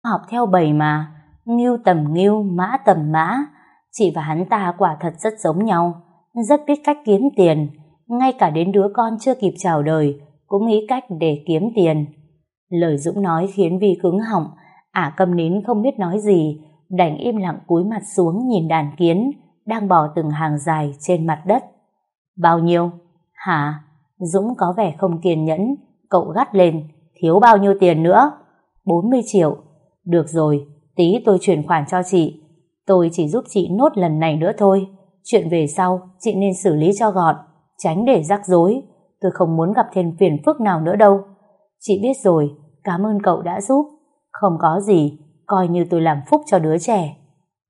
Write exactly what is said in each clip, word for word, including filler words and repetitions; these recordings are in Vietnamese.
học theo bầy mà, ngưu tầm ngưu, mã tầm mã. Chị và hắn ta quả thật rất giống nhau, rất biết cách kiếm tiền, ngay cả đến đứa con chưa kịp chào đời cũng nghĩ cách để kiếm tiền. Lời Dũng nói khiến Vi cứng họng, ả câm nín không biết nói gì, đành im lặng cúi mặt xuống nhìn đàn kiến đang bò từng hàng dài trên mặt đất. Bao nhiêu? Hả? Dũng có vẻ không kiên nhẫn, cậu gắt lên, thiếu bao nhiêu tiền nữa? bốn mươi triệu. Được rồi, tí tôi chuyển khoản cho chị. Tôi chỉ giúp chị nốt lần này nữa thôi. Chuyện về sau, chị nên xử lý cho gọn, tránh để rắc rối. Tôi không muốn gặp thêm phiền phức nào nữa đâu. Chị biết rồi, cảm ơn cậu đã giúp. Không có gì, coi như tôi làm phúc cho đứa trẻ.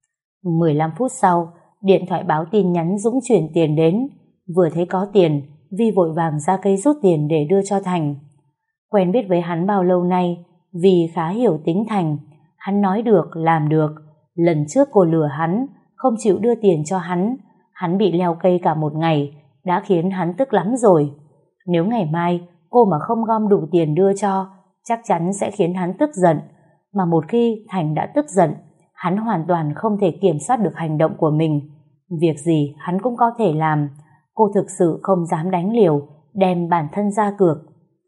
mười lăm phút sau, điện thoại báo tin nhắn Dũng chuyển tiền đến. Vừa thấy có tiền, Vi vội vàng ra cây rút tiền để đưa cho Thành. Quen biết với hắn bao lâu nay, Vi khá hiểu tính Thành. Hắn nói được, làm được. Lần trước cô lừa hắn, không chịu đưa tiền cho hắn. Hắn bị leo cây cả một ngày, đã khiến hắn tức lắm rồi. Nếu ngày mai cô mà không gom đủ tiền đưa cho, chắc chắn sẽ khiến hắn tức giận. Mà một khi Thành đã tức giận, hắn hoàn toàn không thể kiểm soát được hành động của mình. Việc gì hắn cũng có thể làm. Cô thực sự không dám đánh liều, đem bản thân ra cược.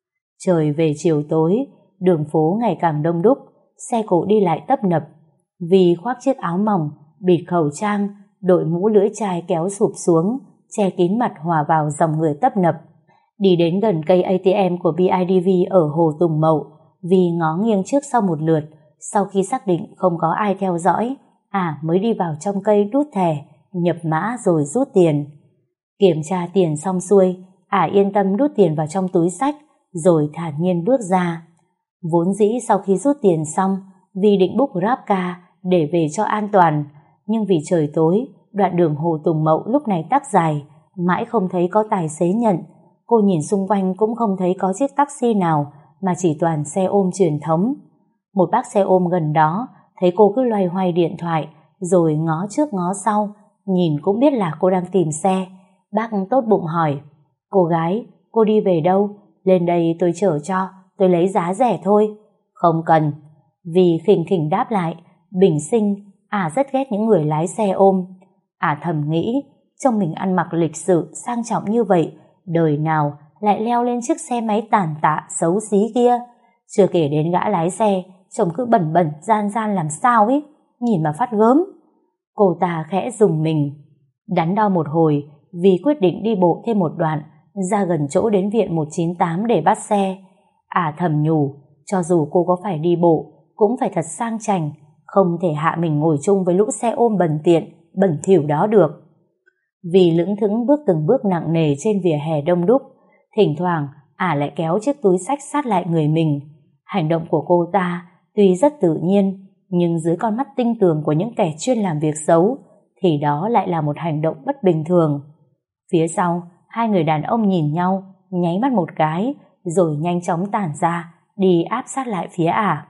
Trời về chiều tối, đường phố ngày càng đông đúc, xe cộ đi lại tấp nập. Vi khoác chiếc áo mỏng, bịt khẩu trang, đội mũ lưỡi chai kéo sụp xuống, che kín mặt hòa vào dòng người tấp nập. Đi đến gần cây a tê em của bê i đê vê ở Hồ Tùng Mậu, Vi ngó nghiêng trước sau một lượt. Sau khi xác định không có ai theo dõi, ả mới đi vào trong cây đút thẻ, nhập mã rồi rút tiền. Kiểm tra tiền xong xuôi, ả yên tâm đút tiền vào trong túi xách, rồi thản nhiên bước ra. Vốn dĩ sau khi rút tiền xong, Vi định book GrabCar để về cho an toàn, nhưng vì trời tối, đoạn đường Hồ Tùng Mậu lúc này tắc dài, mãi không thấy có tài xế nhận. Cô nhìn xung quanh cũng không thấy có chiếc taxi nào, mà chỉ toàn xe ôm truyền thống. Một bác xe ôm gần đó thấy cô cứ loay hoay điện thoại, rồi ngó trước ngó sau, nhìn cũng biết là cô đang tìm xe. Bác tốt bụng hỏi, cô gái, cô đi về đâu? Lên đây tôi chở cho, tôi lấy giá rẻ thôi. Không cần. Vì khỉnh khỉnh đáp lại, bình sinh, ả rất ghét những người lái xe ôm. Ả thầm nghĩ, trông mình ăn mặc lịch sự, sang trọng như vậy, đời nào lại leo lên chiếc xe máy tàn tạ, xấu xí kia. Chưa kể đến gã lái xe, trông cứ bẩn bẩn, gian gian làm sao ấy, nhìn mà phát gớm. Cô ta khẽ rùng mình. Đắn đo một hồi, vì quyết định đi bộ thêm một đoạn, ra gần chỗ đến viện một chín tám để bắt xe. Ả thầm nhủ, cho dù cô có phải đi bộ, cũng phải thật sang chảnh, không thể hạ mình ngồi chung với lũ xe ôm bẩn tiện, bẩn thỉu đó được. Vì lững thững bước từng bước nặng nề trên vỉa hè đông đúc, thỉnh thoảng ả lại kéo chiếc túi xách sát lại người mình. Hành động của cô ta tuy rất tự nhiên, nhưng dưới con mắt tinh tường của những kẻ chuyên làm việc xấu, thì đó lại là một hành động bất bình thường. Phía sau, hai người đàn ông nhìn nhau, nháy mắt một cái, rồi nhanh chóng tản ra, đi áp sát lại phía ả.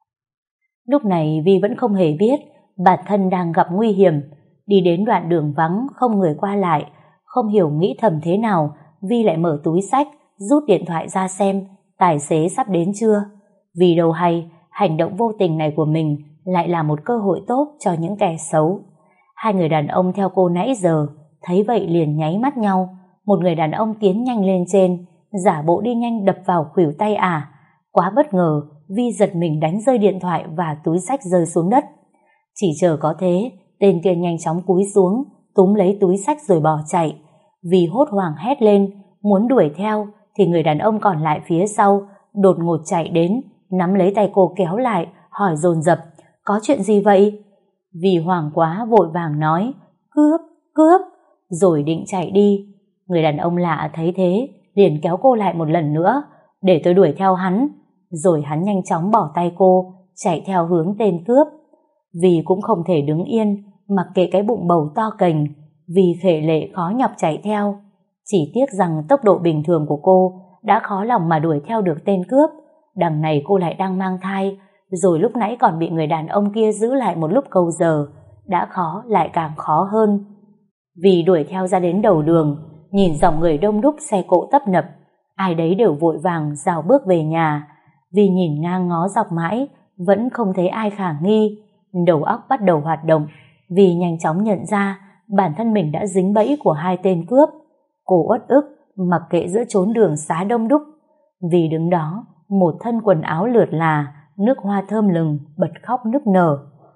Lúc này Vi vẫn không hề biết bản thân đang gặp nguy hiểm. Đi đến đoạn đường vắng, không người qua lại, không hiểu nghĩ thầm thế nào, Vi lại mở túi xách, rút điện thoại ra xem tài xế sắp đến chưa. Vì đâu hay, hành động vô tình này của mình lại là một cơ hội tốt cho những kẻ xấu. Hai người đàn ông theo cô nãy giờ, thấy vậy liền nháy mắt nhau. Một người đàn ông tiến nhanh lên trên, giả bộ đi nhanh đập vào khuỷu tay ả. Quá bất ngờ, Vi giật mình đánh rơi điện thoại và túi xách rơi xuống đất. Chỉ chờ có thế, tên kia nhanh chóng cúi xuống, túm lấy túi xách rồi bỏ chạy. Vi hốt hoảng hét lên, muốn đuổi theo, thì người đàn ông còn lại phía sau đột ngột chạy đến, nắm lấy tay cô kéo lại, hỏi dồn dập, có chuyện gì vậy? Vi hoảng quá vội vàng nói, cướp, cướp, rồi định chạy đi. Người đàn ông lạ thấy thế, liền kéo cô lại một lần nữa, để tôi đuổi theo hắn. Rồi hắn nhanh chóng bỏ tay cô, chạy theo hướng tên cướp. Vi cũng không thể đứng yên, mặc kệ cái bụng bầu to cành, vì khệ lệ khó nhọc chạy theo. Chỉ tiếc rằng tốc độ bình thường của cô đã khó lòng mà đuổi theo được tên cướp. Đằng này cô lại đang mang thai, rồi lúc nãy còn bị người đàn ông kia giữ lại một lúc câu giờ, đã khó lại càng khó hơn. Vì đuổi theo ra đến đầu đường, nhìn dòng người đông đúc xe cộ tấp nập, ai đấy đều vội vàng rào bước về nhà. Vì nhìn ngang ngó dọc mãi vẫn không thấy ai khả nghi. Đầu óc bắt đầu hoạt động, vì nhanh chóng nhận ra bản thân mình đã dính bẫy của hai tên cướp. Cô uất ức mặc kệ giữa chốn đường xá đông đúc, vì đứng đó một thân quần áo lượt là, nước hoa thơm lừng, bật khóc nức nở.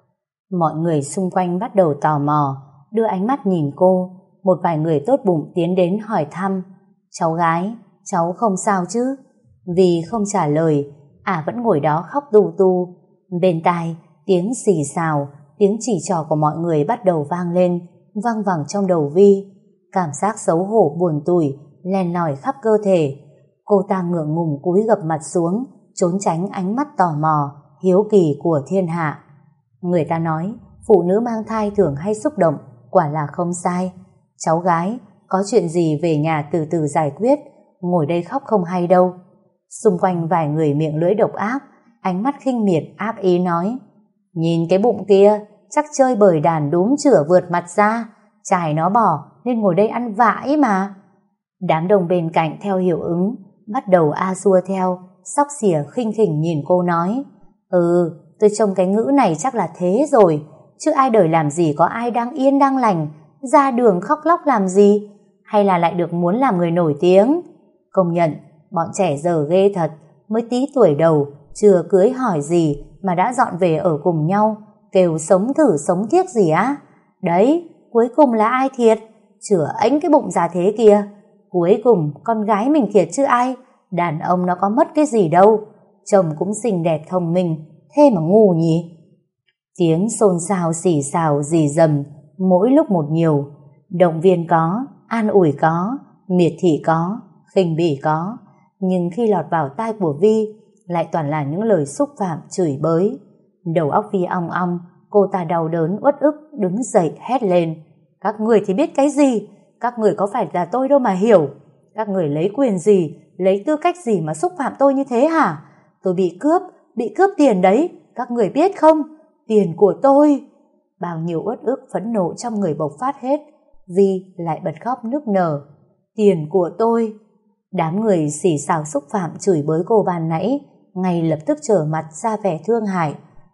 Mọi người xung quanh bắt đầu tò mò, đưa ánh mắt nhìn cô. Một vài người tốt bụng tiến đến hỏi thăm: cháu gái, cháu không sao chứ? Vì không trả lời, ả vẫn ngồi đó khóc tu tu. Bên tai, tiếng xì xào, tiếng chỉ trò của mọi người bắt đầu vang lên, văng vẳng trong đầu Vi. Cảm giác xấu hổ buồn tủi len lỏi khắp cơ thể. Cô ta ngượng ngùng cúi gập mặt xuống, trốn tránh ánh mắt tò mò, hiếu kỳ của thiên hạ. Người ta nói phụ nữ mang thai thường hay xúc động, quả là không sai. Cháu gái, có chuyện gì về nhà từ từ giải quyết, ngồi đây khóc không hay đâu. Xung quanh vài người miệng lưỡi độc ác, ánh mắt khinh miệt ác ý nói: nhìn cái bụng kia, chắc chơi bời đàn đúm chửa vượt mặt ra, chài nó bỏ nên ngồi đây ăn vãi mà. Đám đông bên cạnh theo hiệu ứng, bắt đầu a xua theo, xóc xỉa khinh khỉnh nhìn cô nói: ừ, tôi trông cái ngữ này chắc là thế rồi, chứ ai đời làm gì có ai đang yên đang lành ra đường khóc lóc làm gì, hay là lại được muốn làm người nổi tiếng. Công nhận bọn trẻ giờ ghê thật, mới tí tuổi đầu, chưa cưới hỏi gì mà đã dọn về ở cùng nhau, kêu sống thử sống thiếc gì á. Đấy, cuối cùng là ai thiệt? Chửa ánh cái bụng già thế kia. Cuối cùng con gái mình thiệt chứ ai. Đàn ông nó có mất cái gì đâu, chồng cũng xinh đẹp thông minh, thế mà ngu nhỉ. Tiếng xôn xao xì xào rì rầm, mỗi lúc một nhiều. Động viên có, an ủi có, miệt thị có, khinh bỉ có, nhưng khi lọt vào tai của Vi lại toàn là những lời xúc phạm chửi bới. Đầu óc Vi ong ong, cô ta đau đớn uất ức đứng dậy hét lên: các người thì biết cái gì? Các người có phải là tôi đâu mà hiểu. Các người lấy quyền gì, lấy tư cách gì mà xúc phạm tôi như thế hả? Tôi bị cướp, bị cướp tiền đấy, các người biết không? Tiền của tôi. Bao nhiêu uất ức phẫn nộ trong người bộc phát hết, Vi lại bật khóc nức nở. Tiền của tôi. Đám người xì xào xúc phạm chửi bới cô ban nãy ngay lập tức trở mặt ra vẻ thương hại.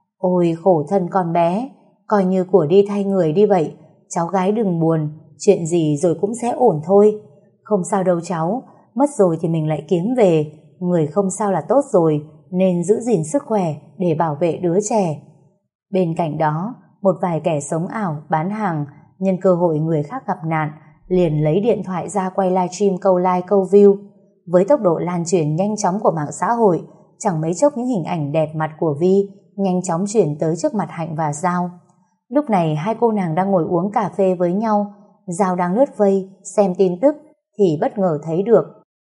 Ôi khổ thân con bé, coi như của đi thay người đi vậy. Cháu gái đừng buồn, chuyện gì rồi cũng sẽ ổn thôi. Không sao đâu cháu, mất rồi thì mình lại kiếm về. Người không sao là tốt rồi, nên giữ gìn sức khỏe để bảo vệ đứa trẻ. Bên cạnh đó, một vài kẻ sống ảo bán hàng nhân cơ hội người khác gặp nạn liền lấy điện thoại ra quay livestream câu like câu view. Với tốc độ lan truyền nhanh chóng của mạng xã hội, chẳng mấy chốc những hình ảnh đẹp mặt của Vi nhanh chóng chuyển tới trước mặt Hạnh và Giao. Lúc này hai cô nàng đang ngồi uống cà phê với nhau. Giao đang lướt vây xem tin tức thì bất ngờ thấy được: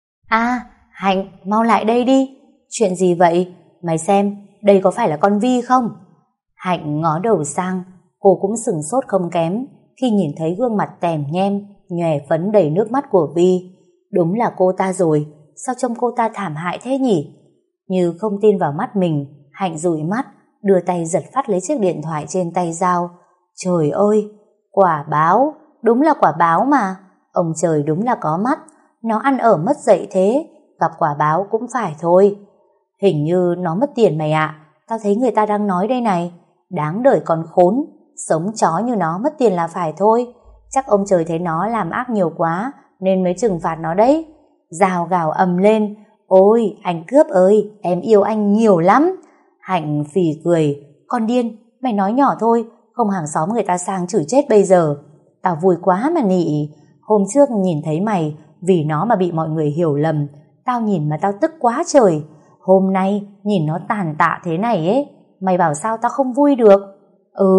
À, Hạnh, mau lại đây đi. Chuyện gì vậy? Mày xem, đây có phải là con Vi không? Hạnh ngó đầu sang, cô cũng sửng sốt không kém khi nhìn thấy gương mặt tèm nhem, nhòe phấn đầy nước mắt của Vi. Đúng là cô ta rồi, sao trông cô ta thảm hại thế nhỉ? Như không tin vào mắt mình, Hạnh dụi mắt, đưa tay giật phát lấy chiếc điện thoại trên tay Giao. Trời ơi, quả báo, đúng là quả báo mà. Ông trời đúng là có mắt, nó ăn ở mất dạy thế, gặp quả báo cũng phải thôi. Hình như nó mất tiền mày ạ, tao thấy người ta đang nói đây này. Đáng đời con khốn, sống chó như nó mất tiền là phải thôi. Chắc ông trời thấy nó làm ác nhiều quá nên mới trừng phạt nó đấy. Giao gào ầm lên: Ôi anh cướp ơi, em yêu anh nhiều lắm. Hạnh phì cười: Con điên, mày nói nhỏ thôi, không hàng xóm người ta sang chửi chết bây giờ. Tao vui quá mà nị. Hôm trước nhìn thấy mày, vì nó mà bị mọi người hiểu lầm, tao nhìn mà tao tức quá trời. Hôm nay nhìn nó tàn tạ thế này ấy, mày bảo sao tao không vui được. Ừ.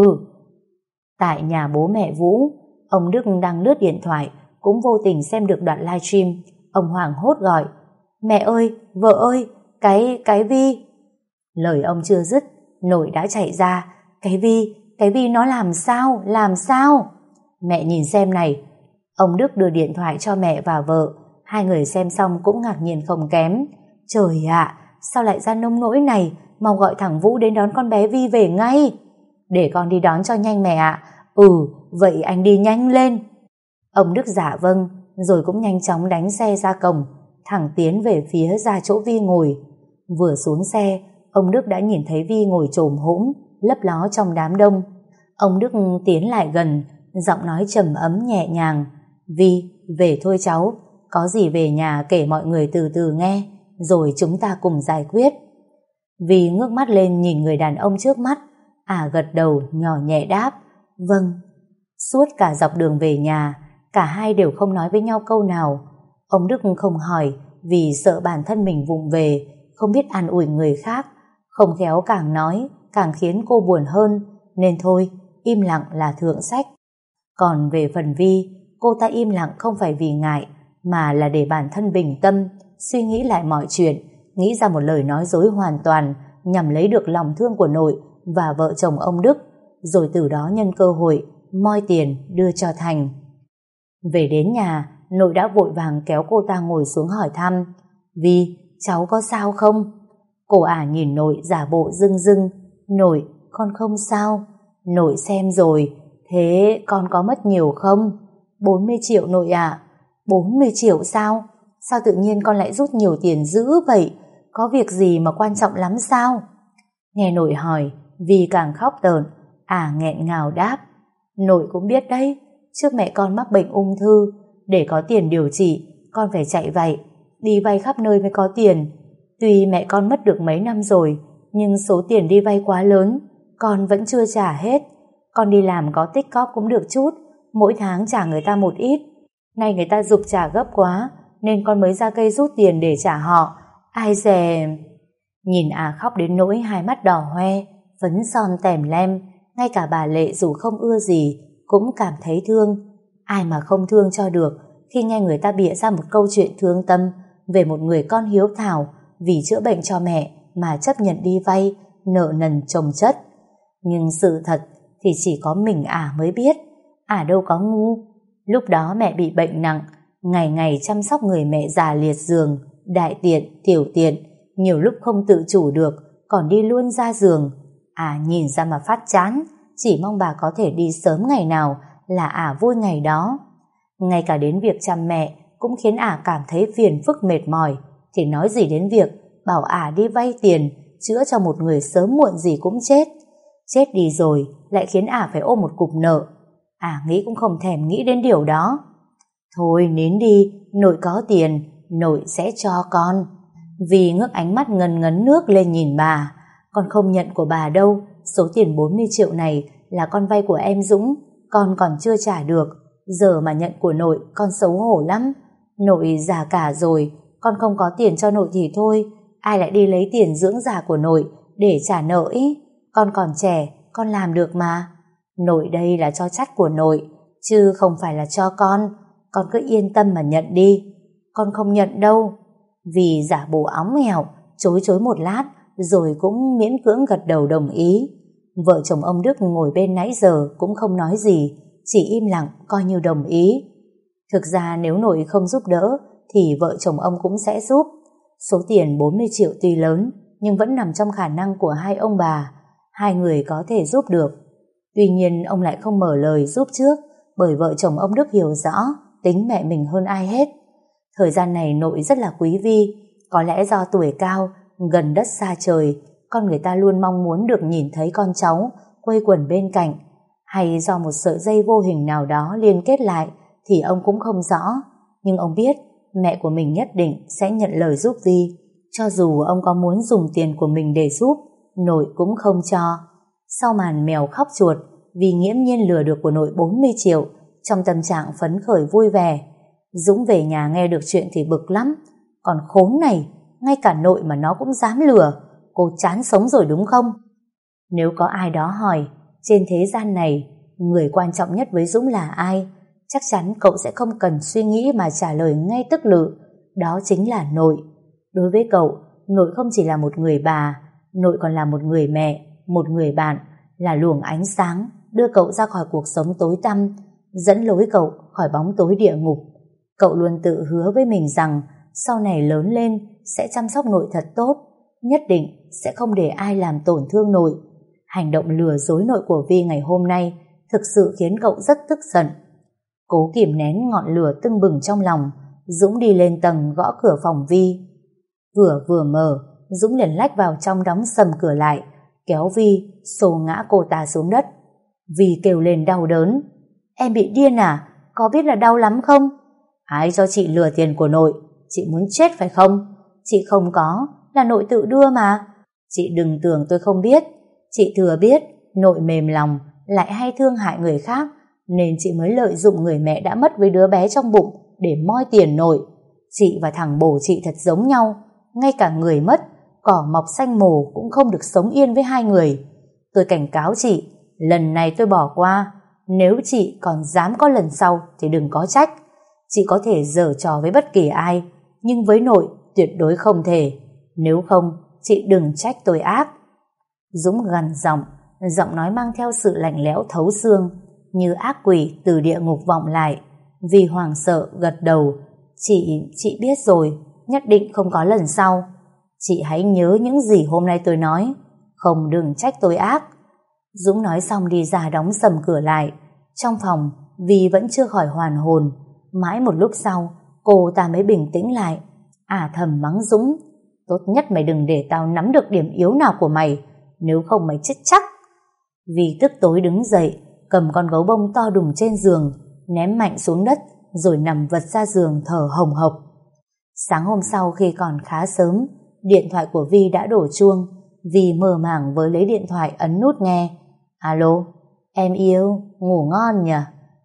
Tại nhà bố mẹ Vũ, ông Đức đang lướt điện thoại, cũng vô tình xem được đoạn livestream. Ông hoảng hốt gọi: Mẹ ơi, vợ ơi, cái, cái Vi. Lời ông chưa dứt, nội đã chạy ra: Cái Vi, cái Vi nó làm sao, làm sao? Mẹ nhìn xem này. Ông Đức đưa điện thoại cho mẹ và vợ. Hai người xem xong cũng ngạc nhiên không kém. Trời ạ, sao lại ra nông nỗi này, mau gọi thằng Vũ đến đón con bé Vi về ngay. Để con đi đón cho nhanh mẹ ạ. Ừ, vậy anh đi nhanh lên. Ông Đức dạ vâng, rồi cũng nhanh chóng đánh xe ra cổng, thẳng tiến về phía ra chỗ Vi ngồi. Vừa xuống xe, ông Đức đã nhìn thấy Vi ngồi chồm hổm lấp ló trong đám đông. Ông Đức tiến lại gần, giọng nói trầm ấm nhẹ nhàng. Vi, về thôi cháu, có gì về nhà kể mọi người từ từ nghe, rồi chúng ta cùng giải quyết. Vi ngước mắt lên nhìn người đàn ông trước mắt, ả gật đầu nhỏ nhẹ đáp, vâng. Suốt cả dọc đường về nhà, cả hai đều không nói với nhau câu nào. Ông Đức không hỏi vì sợ bản thân mình vụng về, không biết an ủi người khác, không khéo càng nói càng khiến cô buồn hơn, nên thôi, im lặng là thượng sách. Còn về phần Vi, cô ta im lặng không phải vì ngại, mà là để bản thân bình tâm, suy nghĩ lại mọi chuyện, nghĩ ra một lời nói dối hoàn toàn nhằm lấy được lòng thương của nội và vợ chồng ông Đức, rồi từ đó nhân cơ hội moi tiền đưa cho Thành. Về đến nhà, nội đã vội vàng kéo cô ta ngồi xuống hỏi thăm. Vi, cháu có sao không? Cô ả nhìn nội giả bộ rưng rưng. Nội, con không sao. Nội xem rồi, thế con có mất nhiều không? bốn mươi triệu nội ạ. bốn mươi triệu sao? Sao tự nhiên con lại rút nhiều tiền dữ vậy? Có việc gì mà quan trọng lắm sao? Nghe nội hỏi, Vi càng khóc tởn, ả nghẹn ngào đáp. Nội cũng biết đấy, trước mẹ con mắc bệnh ung thư, để có tiền điều trị, con phải chạy vậy, đi vay khắp nơi mới có tiền. Tuy mẹ con mất được mấy năm rồi, nhưng số tiền đi vay quá lớn, con vẫn chưa trả hết. Con đi làm có tích cóp cũng được chút, mỗi tháng trả người ta một ít. Nay người ta giục trả gấp quá, nên con mới ra cây rút tiền để trả họ. Ai dè... Nhìn à khóc đến nỗi hai mắt đỏ hoe, phấn son tèm lem, ngay cả bà Lệ dù không ưa gì cũng cảm thấy thương. Ai mà không thương cho được khi nghe người ta bịa ra một câu chuyện thương tâm về một người con hiếu thảo vì chữa bệnh cho mẹ mà chấp nhận đi vay, nợ nần chồng chất. Nhưng sự thật thì chỉ có mình ả mới biết, ả đâu có ngu. Lúc đó mẹ bị bệnh nặng, ngày ngày chăm sóc người mẹ già liệt giường, đại tiện, tiểu tiện, nhiều lúc không tự chủ được, còn đi luôn ra giường. Ả nhìn ra mà phát chán, chỉ mong bà có thể đi sớm ngày nào là ả vui ngày đó. Ngay cả đến việc chăm mẹ cũng khiến ả cảm thấy phiền phức mệt mỏi, thì nói gì đến việc bảo ả đi vay tiền chữa cho một người sớm muộn gì cũng chết. Chết đi rồi lại khiến ả phải ôm một cục nợ. Ả nghĩ cũng không thèm nghĩ đến điều đó. Thôi nín đi, nội có tiền, nội sẽ cho con. Vì ngước ánh mắt ngần ngấn nước lên nhìn bà. Con không nhận của bà đâu, số tiền bốn mươi triệu này là con vay của em Dũng, con còn chưa trả được. Giờ mà nhận của nội con xấu hổ lắm. Nội già cả rồi, con không có tiền cho nội thì thôi, ai lại đi lấy tiền dưỡng già của nội để trả nợ ý. Con còn trẻ, con làm được mà. Nội đây là cho chắt của nội, chứ không phải là cho con. Con cứ yên tâm mà nhận đi. Con không nhận đâu. Vì giả bộ óng ẻo, chối chối một lát, rồi cũng miễn cưỡng gật đầu đồng ý. Vợ chồng ông Đức ngồi bên nãy giờ cũng không nói gì, chỉ im lặng coi như đồng ý. Thực ra nếu nội không giúp đỡ thì vợ chồng ông cũng sẽ giúp. Số tiền bốn mươi triệu tuy lớn nhưng vẫn nằm trong khả năng của hai ông bà, hai người có thể giúp được. Tuy nhiên ông lại không mở lời giúp trước, bởi vợ chồng ông Đức hiểu rõ tính mẹ mình hơn ai hết. Thời gian này nội rất là quý Vi, có lẽ do tuổi cao, gần đất xa trời, con người ta luôn mong muốn được nhìn thấy con cháu quây quần bên cạnh, hay do một sợi dây vô hình nào đó liên kết lại thì ông cũng không rõ. Nhưng ông biết mẹ của mình nhất định sẽ nhận lời giúp Vi, cho dù ông có muốn dùng tiền của mình để giúp, nội cũng không cho. Sau màn mèo khóc chuột vì nghiễm nhiên lừa được của nội bốn mươi triệu, trong tâm trạng phấn khởi vui vẻ, Dũng về nhà nghe được chuyện thì bực lắm. Còn khốn này, ngay cả nội mà nó cũng dám lừa, cô chán sống rồi đúng không? Nếu có ai đó hỏi trên thế gian này người quan trọng nhất với Dũng là ai, chắc chắn cậu sẽ không cần suy nghĩ mà trả lời ngay tức lự, đó chính là nội. Đối với cậu, nội không chỉ là một người bà, nội còn là một người mẹ, một người bạn, là luồng ánh sáng đưa cậu ra khỏi cuộc sống tối tăm, dẫn lối cậu khỏi bóng tối địa ngục. Cậu luôn tự hứa với mình rằng sau này lớn lên sẽ chăm sóc nội thật tốt, nhất định sẽ không để ai làm tổn thương nội. Hành động lừa dối nội của Vi ngày hôm nay thực sự khiến cậu rất tức giận. Cố kìm nén ngọn lửa tưng bừng trong lòng, Dũng đi lên tầng gõ cửa phòng Vi. Cửa vừa mở Dũng liền lách vào trong đóng sầm cửa lại, kéo Vi xô ngã cô ta xuống đất. Vi kêu lên đau đớn. Em bị điên à? Có biết là đau lắm không? Ai cho chị lừa tiền của nội? Chị muốn chết phải không? Chị không có, là nội tự đưa mà. Chị đừng tưởng tôi không biết. Chị thừa biết nội mềm lòng, lại hay thương hại người khác, nên chị mới lợi dụng người mẹ đã mất với đứa bé trong bụng để moi tiền nội. Chị và thằng bồ chị thật giống nhau, ngay cả người mất, cỏ mọc xanh mồ cũng không được sống yên với hai người. Tôi cảnh cáo chị, lần này tôi bỏ qua, nếu chị còn dám có lần sau thì đừng có trách. Chị có thể giở trò với bất kỳ ai, nhưng với nội tuyệt đối không thể. Nếu không, chị đừng trách tôi ác. Dũng gằn giọng, giọng nói mang theo sự lạnh lẽo thấu xương, như ác quỷ từ địa ngục vọng lại. Vì hoảng sợ gật đầu. Chị, chị biết rồi, nhất định không có lần sau. Chị hãy nhớ những gì hôm nay tôi nói, không đừng trách tôi ác. Dũng nói xong đi ra đóng sầm cửa lại. Trong phòng, Vi vẫn chưa khỏi hoàn hồn. Mãi một lúc sau, cô ta mới bình tĩnh lại. À thầm mắng Dũng, tốt nhất mày đừng để tao nắm được điểm yếu nào của mày, nếu không mày chết chắc. Vi tức tối đứng dậy, cầm con gấu bông to đùng trên giường, ném mạnh xuống đất, rồi nằm vật ra giường thở hồng hộc. Sáng hôm sau khi còn khá sớm, điện thoại của Vi đã đổ chuông. Vi mơ màng với lấy điện thoại ấn nút nghe. Alo, em yêu, ngủ ngon nhỉ?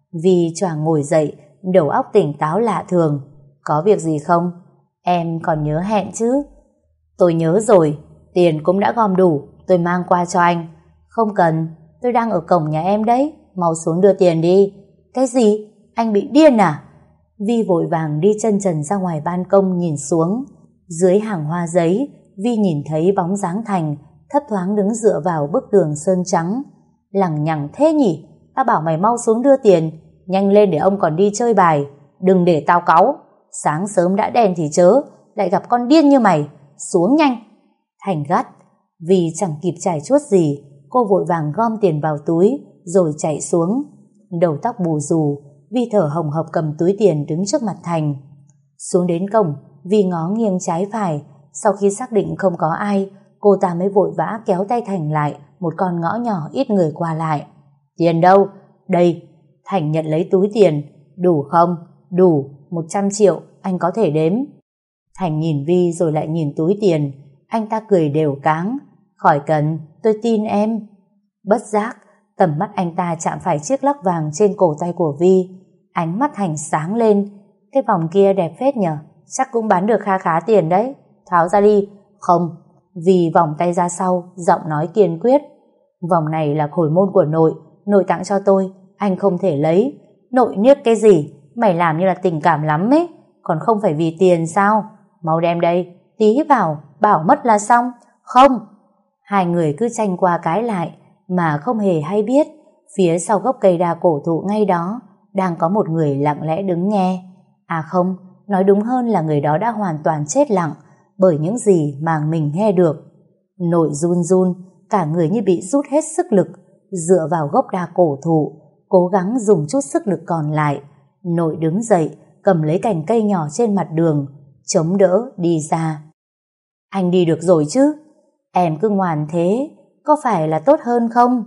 Vi choàng ngồi dậy, đầu óc tỉnh táo lạ thường. Có việc gì không? Em còn nhớ hẹn chứ? Tôi nhớ rồi, tiền cũng đã gom đủ, tôi mang qua cho anh. Không cần, tôi đang ở cổng nhà em đấy, mau xuống đưa tiền đi. Cái gì? Anh bị điên à? Vi vội vàng đi chân trần ra ngoài ban công nhìn xuống. Dưới hàng hoa giấy, Vi nhìn thấy bóng dáng Thành thấp thoáng đứng dựa vào bức tường sơn trắng. Lằng nhằng thế nhỉ? Tao bảo mày mau xuống đưa tiền, nhanh lên để ông còn đi chơi bài, đừng để tao cáu. Sáng sớm đã đèn thì chớ, lại gặp con điên như mày. Xuống nhanh. Thành gắt. Vì chẳng kịp chải chuốt gì, cô vội vàng gom tiền vào túi rồi chạy xuống. Đầu tóc bù rù, Vi thở hồng hộc cầm túi tiền đứng trước mặt Thành. Xuống đến cổng, Vi ngó nghiêng trái phải. Sau khi xác định không có ai, cô ta mới vội vã kéo tay Thành lại một con ngõ nhỏ ít người qua lại. Tiền đâu? Đây. Thành nhận lấy túi tiền. Đủ không? Đủ, một trăm triệu, anh có thể đếm. Thành nhìn Vi rồi lại nhìn túi tiền. Anh ta cười đều cáng. Khỏi cần, tôi tin em. Bất giác, tầm mắt anh ta chạm phải chiếc lắc vàng trên cổ tay của Vi. Ánh mắt Thành sáng lên. Cái vòng kia đẹp phết nhở, chắc cũng bán được kha khá tiền đấy. Tháo ra đi. Không. Vi vòng tay ra sau, giọng nói kiên quyết. Vòng này là khổi môn của nội, nội tặng cho tôi, anh không thể lấy. Nội niếc cái gì? Mày làm như là tình cảm lắm ấy, còn không phải vì tiền sao? Mau đem đây, tí vào, bảo mất là xong. Không. Hai người cứ tranh qua cái lại, mà không hề hay biết, phía sau gốc cây đa cổ thụ ngay đó, đang có một người lặng lẽ đứng nghe. À không, nói đúng hơn là người đó đã hoàn toàn chết lặng, bởi những gì mà mình nghe được. Nội run run, cả người như bị rút hết sức lực, dựa vào gốc đa cổ thụ, cố gắng dùng chút sức lực còn lại. Nội đứng dậy, cầm lấy cành cây nhỏ trên mặt đường, chống đỡ đi ra. Anh đi được rồi chứ? Em cứ ngoan thế, có phải là tốt hơn không?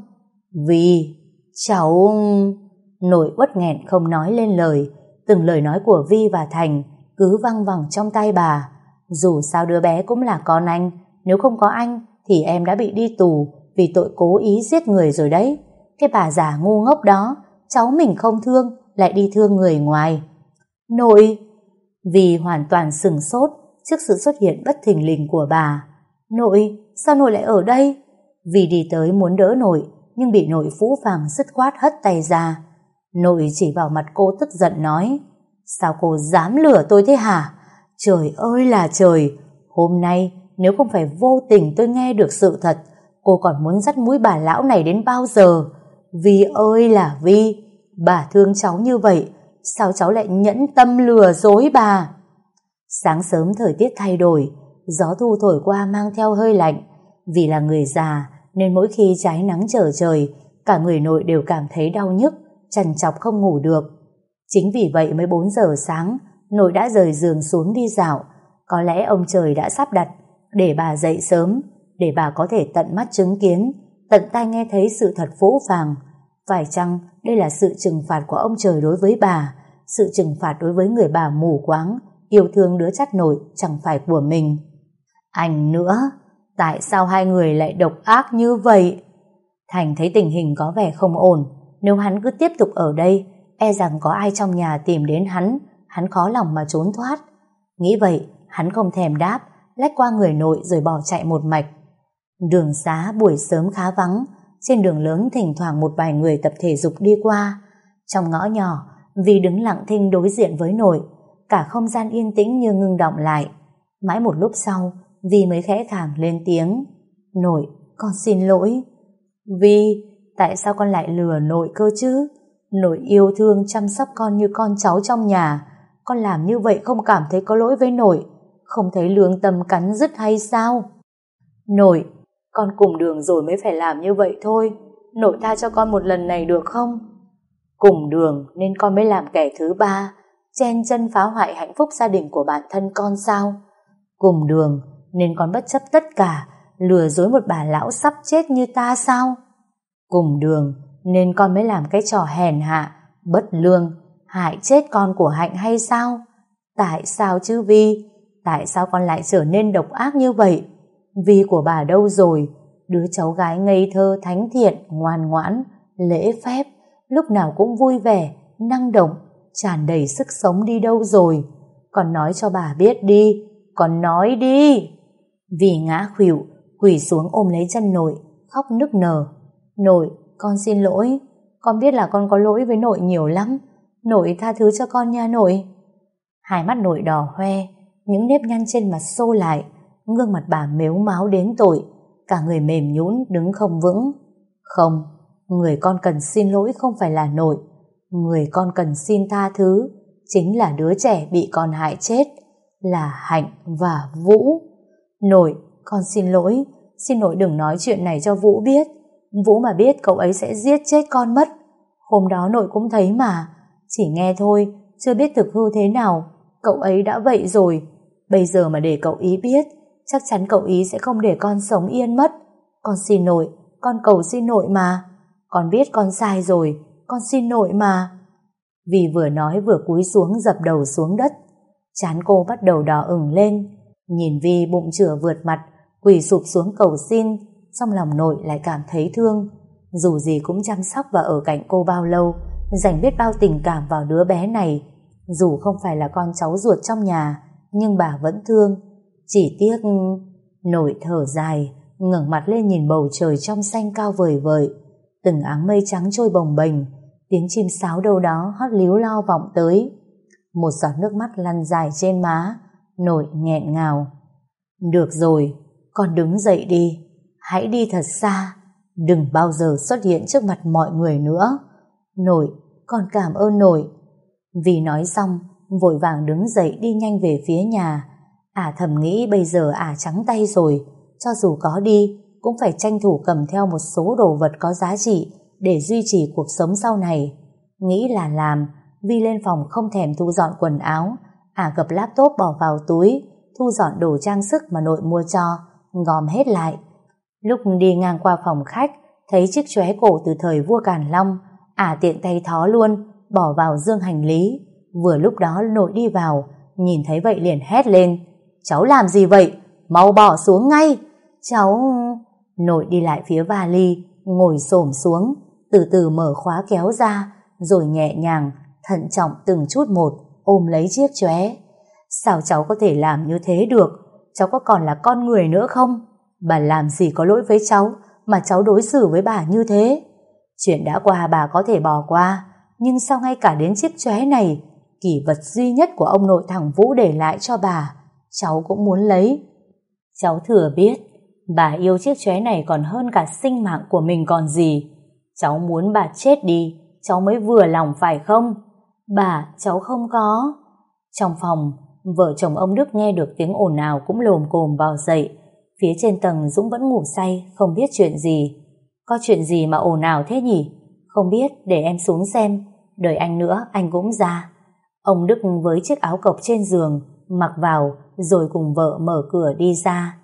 Vi, cháu... Nội uất nghẹn không nói lên lời. Từng lời nói của Vi và Thành cứ văng vẳng trong tai bà. Dù sao đứa bé cũng là con anh, nếu không có anh thì em đã bị đi tù vì tội cố ý giết người rồi đấy. Cái bà già ngu ngốc đó, cháu mình không thương lại đi thương người ngoài. Nội... Vi hoàn toàn sửng sốt trước sự xuất hiện bất thình lình của bà. Nội, sao nội lại ở đây? Vi đi tới muốn đỡ nội, nhưng bị nội phũ phàng dứt khoát hất tay ra. Nội chỉ vào mặt cô tức giận nói: Sao cô dám lừa tôi thế hả? Trời ơi là trời! Hôm nay nếu không phải vô tình tôi nghe được sự thật, cô còn muốn dắt mũi bà lão này đến bao giờ? Vi ơi là Vi! Bà thương cháu như vậy, sao cháu lại nhẫn tâm lừa dối bà? Sáng sớm thời tiết thay đổi, gió thu thổi qua mang theo hơi lạnh. Vì là người già nên mỗi khi trái nắng trở trời, cả người nội đều cảm thấy đau nhức, trằn trọc không ngủ được. Chính vì vậy mới bốn giờ sáng, nội đã rời giường xuống đi dạo. Có lẽ ông trời đã sắp đặt để bà dậy sớm, để bà có thể tận mắt chứng kiến, tận tai nghe thấy sự thật phũ phàng. Phải chăng đây là sự trừng phạt của ông trời đối với bà, sự trừng phạt đối với người bà mù quáng, yêu thương đứa chắt nội chẳng phải của mình? Anh nữa, tại sao hai người lại độc ác như vậy? Thành thấy tình hình có vẻ không ổn, nếu hắn cứ tiếp tục ở đây, e rằng có ai trong nhà tìm đến hắn, hắn khó lòng mà trốn thoát. Nghĩ vậy, hắn không thèm đáp, lách qua người nội rồi bỏ chạy một mạch. Đường xá buổi sớm khá vắng, trên đường lớn thỉnh thoảng một vài người tập thể dục đi qua. Trong ngõ nhỏ, Vi đứng lặng thinh đối diện với nội, cả không gian yên tĩnh như ngưng đọng lại. Mãi một lúc sau, Vi mới khẽ khàng lên tiếng. Nội, con xin lỗi. Vi, tại sao con lại lừa nội cơ chứ? Nội yêu thương chăm sóc con như con cháu trong nhà, con làm như vậy không cảm thấy có lỗi với nội, không thấy lương tâm cắn rứt hay sao? Nội, con cùng đường rồi mới phải làm như vậy thôi, nội tha cho con một lần này được không? Cùng đường nên con mới làm kẻ thứ ba, chen chân phá hoại hạnh phúc gia đình của bản thân con sao? Cùng đường nên con bất chấp tất cả, lừa dối một bà lão sắp chết như ta sao? Cùng đường nên con mới làm cái trò hèn hạ, bất lương, hại chết con của Hạnh hay sao? Tại sao chứ Vi? Tại sao con lại trở nên độc ác như vậy? Vi của bà đâu rồi? Đứa cháu gái ngây thơ, thánh thiện, ngoan ngoãn, lễ phép, lúc nào cũng vui vẻ, năng động, tràn đầy sức sống đi đâu rồi? Con nói cho bà biết đi, con nói đi. Vi ngã khuỵu, quỳ xuống ôm lấy chân nội, khóc nức nở. Nội, con xin lỗi, con biết là con có lỗi với nội nhiều lắm, nội tha thứ cho con nha nội. Hai mắt nội đỏ hoe, những nếp nhăn trên mặt xô lại, gương mặt bà mếu máo đến tội, cả người mềm nhũn đứng không vững. Không, người con cần xin lỗi không phải là nội, người con cần xin tha thứ chính là đứa trẻ bị con hại chết, là Hạnh và Vũ. Nội, con xin lỗi, xin nội đừng nói chuyện này cho Vũ biết. Vũ mà biết cậu ấy sẽ giết chết con mất. Hôm đó nội cũng thấy mà, chỉ nghe thôi, chưa biết thực hư thế nào, cậu ấy đã vậy rồi. Bây giờ mà để cậu ý biết, chắc chắn cậu ý sẽ không để con sống yên mất. Con xin nội, con cầu xin nội mà. Con biết con sai rồi, con xin nội mà. Vì vừa nói vừa cúi xuống dập đầu xuống đất. Trán cô bắt đầu đỏ ửng lên. Nhìn Vi bụng chửa vượt mặt, quỳ sụp xuống cầu xin, trong lòng nội lại cảm thấy thương. Dù gì cũng chăm sóc và ở cạnh cô bao lâu, dành biết bao tình cảm vào đứa bé này. Dù không phải là con cháu ruột trong nhà, nhưng bà vẫn thương. Chỉ tiếc... Nội thở dài, ngẩng mặt lên nhìn bầu trời trong xanh cao vời vợi, từng áng mây trắng trôi bồng bềnh, tiếng chim sáo đâu đó hót líu lo vọng tới. Một giọt nước mắt lăn dài trên má, nội nghẹn ngào. Được rồi, con đứng dậy đi, hãy đi thật xa, đừng bao giờ xuất hiện trước mặt mọi người nữa. Nội, con cảm ơn nội. Vì nói xong, vội vàng đứng dậy đi nhanh về phía nhà. Ả thầm nghĩ bây giờ ả trắng tay rồi, cho dù có đi cũng phải tranh thủ cầm theo một số đồ vật có giá trị để duy trì cuộc sống sau này. Nghĩ là làm, Vi lên phòng không thèm thu dọn quần áo. Ả gập laptop bỏ vào túi, thu dọn đồ trang sức mà nội mua cho, gom hết lại. Lúc đi ngang qua phòng khách, thấy chiếc chóe cổ từ thời vua Càn Long, Ả tiện tay thó luôn, bỏ vào dương hành lý. Vừa lúc đó nội đi vào, nhìn thấy vậy liền hét lên: cháu làm gì vậy? Mau bỏ xuống ngay! Cháu... Nội đi lại phía vali, ngồi xổm xuống, từ từ mở khóa kéo ra, rồi nhẹ nhàng, thận trọng từng chút một ôm lấy chiếc chóe. Sao cháu có thể làm như thế được? Cháu có còn là con người nữa không? Bà làm gì có lỗi với cháu mà cháu đối xử với bà như thế? Chuyện đã qua bà có thể bỏ qua, nhưng sao ngay cả đến chiếc chóe này, kỷ vật duy nhất của ông nội thằng Vũ để lại cho bà, cháu cũng muốn lấy? Cháu thừa biết bà yêu chiếc chóe này còn hơn cả sinh mạng của mình còn gì. Cháu muốn bà chết đi, cháu mới vừa lòng phải không? Bà, cháu không có. Trong phòng, vợ chồng ông Đức nghe được tiếng ồn ào cũng lồm cồm vào dậy. Phía trên tầng Dũng vẫn ngủ say, không biết chuyện gì. Có chuyện gì mà ồn ào thế nhỉ? Không biết, để em xuống xem. Đợi anh nữa, anh cũng ra. Ông Đức với chiếc áo cộc trên giường mặc vào, rồi cùng vợ mở cửa đi ra.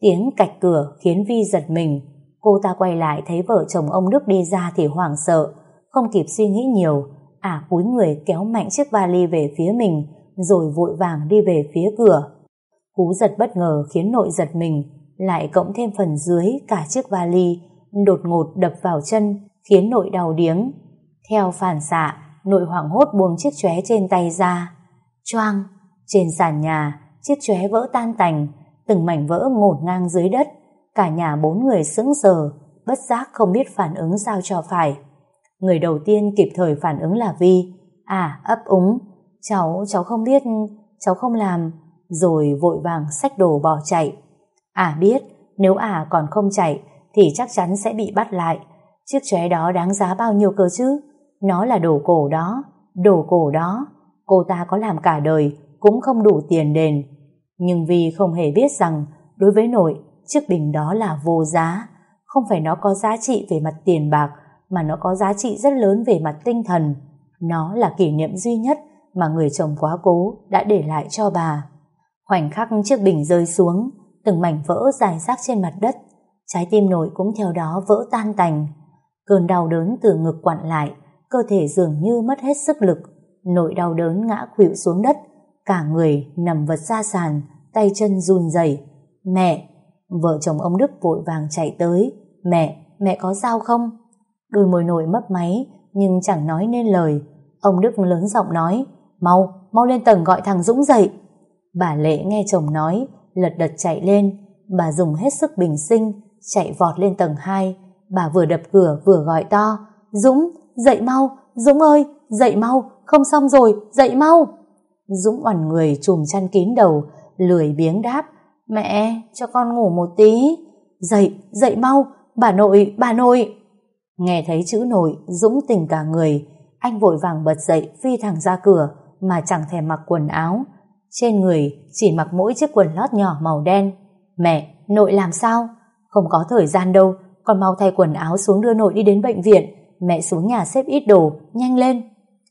Tiếng cạch cửa khiến Vi giật mình. Cô ta quay lại thấy vợ chồng ông Đức đi ra thì hoảng sợ, không kịp suy nghĩ nhiều, ả cúi người kéo mạnh chiếc vali về phía mình, rồi vội vàng đi về phía cửa. Cú giật bất ngờ khiến nội giật mình, lại cộng thêm phần dưới cả chiếc vali đột ngột đập vào chân, khiến nội đau điếng. Theo phản xạ, nội hoảng hốt buông chiếc chóe trên tay ra. Choang! Trên sàn nhà, chiếc chóe vỡ tan tành, từng mảnh vỡ ngổn ngang dưới đất. Cả nhà bốn người sững sờ, bất giác không biết phản ứng sao cho phải. Người đầu tiên kịp thời phản ứng là Vi. À, ấp úng, cháu, cháu không biết, cháu không làm, rồi vội vàng xách đồ bỏ chạy. À biết, nếu à còn không chạy, thì chắc chắn sẽ bị bắt lại. Chiếc chóe đó đáng giá bao nhiêu cơ chứ? Nó là đồ cổ đó, đồ cổ đó. Cô ta có làm cả đời, cũng không đủ tiền đền. Nhưng Vi không hề biết rằng, đối với nội, chiếc bình đó là vô giá. Không phải nó có giá trị về mặt tiền bạc, mà nó có giá trị rất lớn về mặt tinh thần. Nó là kỷ niệm duy nhất mà người chồng quá cố đã để lại cho bà. Khoảnh khắc chiếc bình rơi xuống, từng mảnh vỡ rải rác trên mặt đất, trái tim nội cũng theo đó vỡ tan tành. Cơn đau đớn từ ngực quặn lại, cơ thể dường như mất hết sức lực. Nội đau đớn ngã khuỵu xuống đất, cả người nằm vật ra sàn, tay chân run rẩy. Mẹ! Vợ chồng ông Đức vội vàng chạy tới. Mẹ! Mẹ có sao không? Đôi môi nội mấp máy, nhưng chẳng nói nên lời. Ông Đức lớn giọng nói, mau, mau lên tầng gọi thằng Dũng dậy. Bà Lệ nghe chồng nói, lật đật chạy lên. Bà dùng hết sức bình sinh, chạy vọt lên tầng hai. Bà vừa đập cửa vừa gọi to, Dũng, dậy mau, Dũng ơi, dậy mau, không xong rồi, dậy mau. Dũng oằn người chùm chăn kín đầu, lười biếng đáp, mẹ, cho con ngủ một tí. Dậy, dậy mau, bà nội, bà nội. Nghe thấy chữ nội, Dũng tỉnh cả người. Anh vội vàng bật dậy, phi thẳng ra cửa, mà chẳng thèm mặc quần áo. Trên người chỉ mặc mỗi chiếc quần lót nhỏ màu đen. Mẹ, nội làm sao? Không có thời gian đâu, con mau thay quần áo xuống đưa nội đi đến bệnh viện. Mẹ xuống nhà xếp ít đồ, nhanh lên.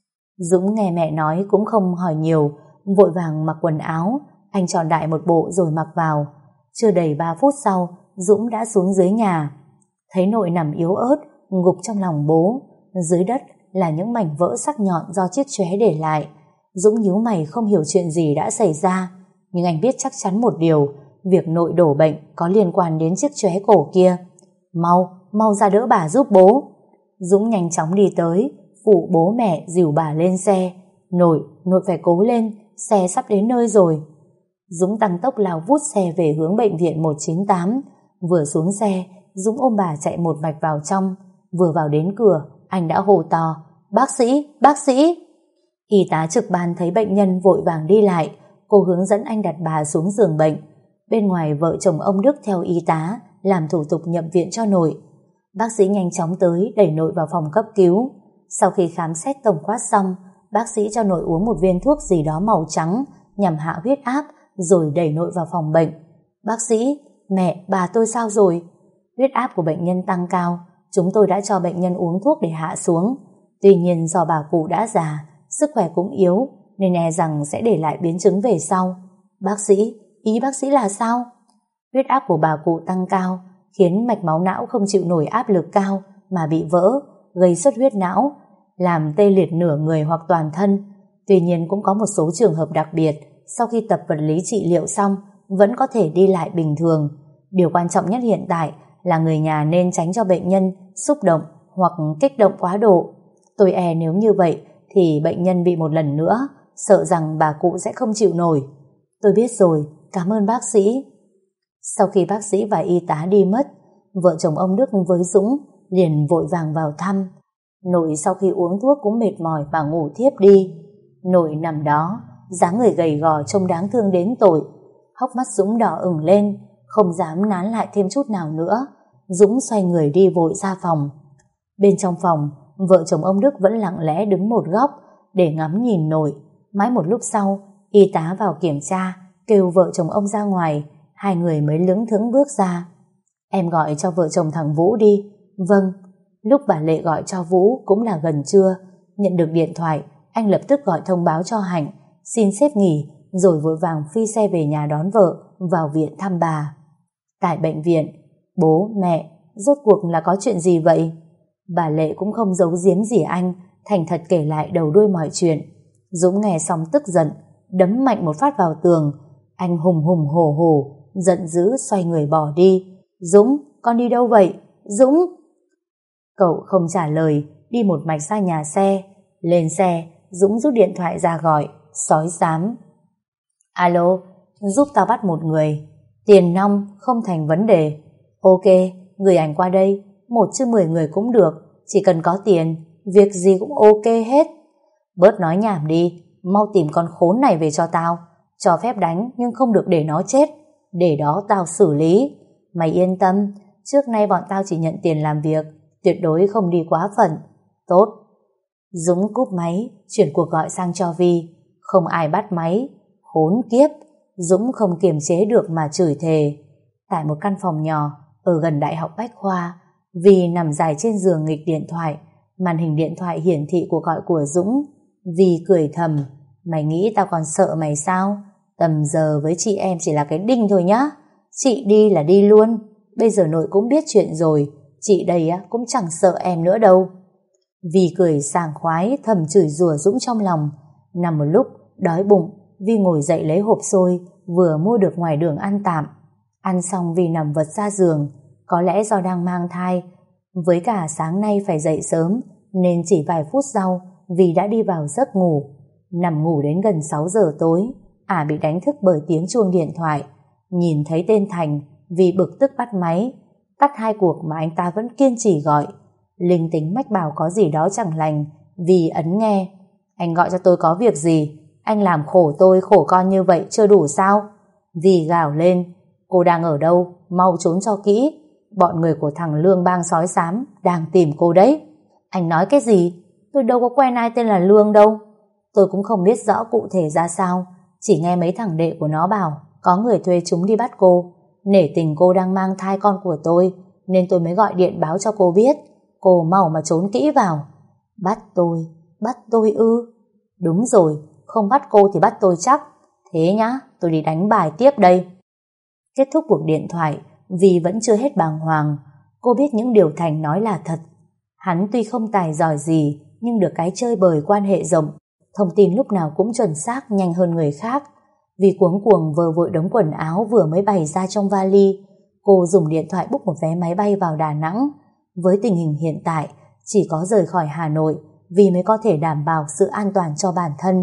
Dũng nghe mẹ nói cũng không hỏi nhiều, vội vàng mặc quần áo. Anh chọn đại một bộ rồi mặc vào. Chưa đầy ba phút sau, Dũng đã xuống dưới nhà. Thấy nội nằm yếu ớt, gục trong lòng bố. Dưới đất là những mảnh vỡ sắc nhọn do chiếc chóe để lại. Dũng nhíu mày không hiểu chuyện gì đã xảy ra, nhưng anh biết chắc chắn một điều, việc nội đổ bệnh có liên quan đến chiếc chóe cổ kia. Mau, mau ra đỡ bà giúp bố. Dũng nhanh chóng đi tới, phụ bố mẹ dìu bà lên xe. Nội, nội phải cố lên, xe sắp đến nơi rồi. Dũng tăng tốc lao vút xe về hướng bệnh viện một chín tám. Vừa xuống xe, Dũng ôm bà chạy một mạch vào trong. Vừa vào đến cửa, anh đã hô to, bác sĩ, bác sĩ. Y tá trực ban thấy bệnh nhân vội vàng đi lại. Cô hướng dẫn anh đặt bà xuống giường bệnh. Bên ngoài vợ chồng ông Đức theo y tá làm thủ tục nhập viện cho nội. Bác sĩ nhanh chóng tới đẩy nội vào phòng cấp cứu. Sau khi khám xét tổng quát xong, bác sĩ cho nội uống một viên thuốc gì đó màu trắng nhằm hạ huyết áp, rồi đẩy nội vào phòng bệnh. Bác sĩ, mẹ, bà tôi sao rồi? Huyết áp của bệnh nhân tăng cao. Chúng tôi đã cho bệnh nhân uống thuốc để hạ xuống. Tuy nhiên do bà cụ đã già, sức khỏe cũng yếu, nên e rằng sẽ để lại biến chứng về sau. Bác sĩ, ý bác sĩ là sao? Huyết áp của bà cụ tăng cao, khiến mạch máu não không chịu nổi áp lực cao mà bị vỡ, gây xuất huyết não, làm tê liệt nửa người hoặc toàn thân. Tuy nhiên cũng có một số trường hợp đặc biệt, sau khi tập vật lý trị liệu xong, vẫn có thể đi lại bình thường. Điều quan trọng nhất hiện tại là người nhà nên tránh cho bệnh nhân xúc động hoặc kích động quá độ. Tôi e nếu như vậy thì bệnh nhân bị một lần nữa, sợ rằng bà cụ sẽ không chịu nổi. Tôi biết rồi, cảm ơn bác sĩ. Sau khi bác sĩ và y tá đi mất, vợ chồng ông Đức với Dũng liền vội vàng vào thăm. Nội sau khi uống thuốc cũng mệt mỏi và ngủ thiếp đi. Nội nằm đó, dáng người gầy gò trông đáng thương đến tội. Hốc mắt Dũng đỏ ửng lên, không dám nán lại thêm chút nào nữa. Dũng xoay người đi vội ra phòng. Bên trong phòng, vợ chồng ông Đức vẫn lặng lẽ đứng một góc để ngắm nhìn nội. Mãi một lúc sau, y tá vào kiểm tra, kêu vợ chồng ông ra ngoài. Hai người mới lững thững bước ra. Em gọi cho vợ chồng thằng Vũ đi. Vâng. Lúc bà Lệ gọi cho Vũ cũng là gần trưa. Nhận được điện thoại, anh lập tức gọi thông báo cho Hạnh, xin xếp nghỉ, rồi vội vàng phi xe về nhà đón vợ, vào viện thăm bà. Tại bệnh viện, bố, mẹ, rốt cuộc là có chuyện gì vậy? Bà Lệ cũng không giấu giếm gì anh, thành thật kể lại đầu đuôi mọi chuyện. Dũng nghe xong tức giận, đấm mạnh một phát vào tường. Anh hùng hùng hổ hổ, giận dữ xoay người bỏ đi. Dũng, con đi đâu vậy? Dũng! Cậu không trả lời, đi một mạch ra nhà xe. Lên xe, Dũng rút điện thoại ra gọi. Sói xám. Alo, giúp tao bắt một người. Tiền nong, không thành vấn đề. Ok, gửi ảnh qua đây. Một chứ mười người cũng được. Chỉ cần có tiền, việc gì cũng ok hết. Bớt nói nhảm đi, mau tìm con khốn này về cho tao. Cho phép đánh nhưng không được để nó chết. Để đó tao xử lý. Mày yên tâm, trước nay bọn tao chỉ nhận tiền làm việc, tuyệt đối không đi quá phận. Tốt. Dũng cúp máy, chuyển cuộc gọi sang cho Vi. Không ai bắt máy. Khốn kiếp. Dũng không kiềm chế được mà chửi thề. Tại một căn phòng nhỏ ở gần Đại học Bách Khoa, Vi nằm dài trên giường nghịch điện thoại. Màn hình điện thoại hiển thị cuộc gọi của Dũng. Vi cười thầm. Mày nghĩ tao còn sợ mày sao? Tầm giờ với chị em chỉ là cái đinh thôi nhá. Chị đi là đi luôn. Bây giờ nội cũng biết chuyện rồi. Chị đây á cũng chẳng sợ em nữa đâu. Vi cười sảng khoái, thầm chửi rủa Dũng trong lòng. Nằm một lúc đói bụng, Vi ngồi dậy lấy hộp xôi vừa mua được ngoài đường ăn tạm. Ăn xong Vi nằm vật ra giường. Có lẽ do đang mang thai, với cả sáng nay phải dậy sớm, nên chỉ vài phút sau Vi đã đi vào giấc ngủ. Nằm ngủ đến gần sáu giờ tối, ả bị đánh thức bởi tiếng chuông điện thoại. Nhìn thấy tên Thành, Vi bực tức bắt máy. Tắt hai cuộc mà anh ta vẫn kiên trì gọi. Linh tính mách bảo có gì đó chẳng lành, Vi ấn nghe. Anh gọi cho tôi có việc gì? Anh làm khổ tôi khổ con như vậy chưa đủ sao? Vi gào lên. Cô đang ở đâu? Mau trốn cho kỹ. Bọn người của thằng Lương bang sói xám đang tìm cô đấy. Anh nói cái gì? Tôi đâu có quen ai tên là Lương đâu. Tôi cũng không biết rõ cụ thể ra sao, chỉ nghe mấy thằng đệ của nó bảo có người thuê chúng đi bắt cô. Nể tình cô đang mang thai con của tôi, nên tôi mới gọi điện báo cho cô biết. Cô mau mà trốn kỹ vào. Bắt tôi? Bắt tôi ư? Đúng rồi, không bắt cô thì bắt tôi chắc. Thế nhá, tôi đi đánh bài tiếp đây. Kết thúc cuộc điện thoại, vì vẫn chưa hết bàng hoàng. Cô biết những điều Thành nói là thật. Hắn tuy không tài giỏi gì, nhưng được cái chơi bời quan hệ rộng, thông tin lúc nào cũng chuẩn xác, nhanh hơn người khác. Vì cuống cuồng vờ vội đống quần áo vừa mới bày ra trong vali, cô dùng điện thoại book một vé máy bay vào Đà Nẵng. Với tình hình hiện tại, chỉ có rời khỏi Hà Nội vì mới có thể đảm bảo sự an toàn cho bản thân.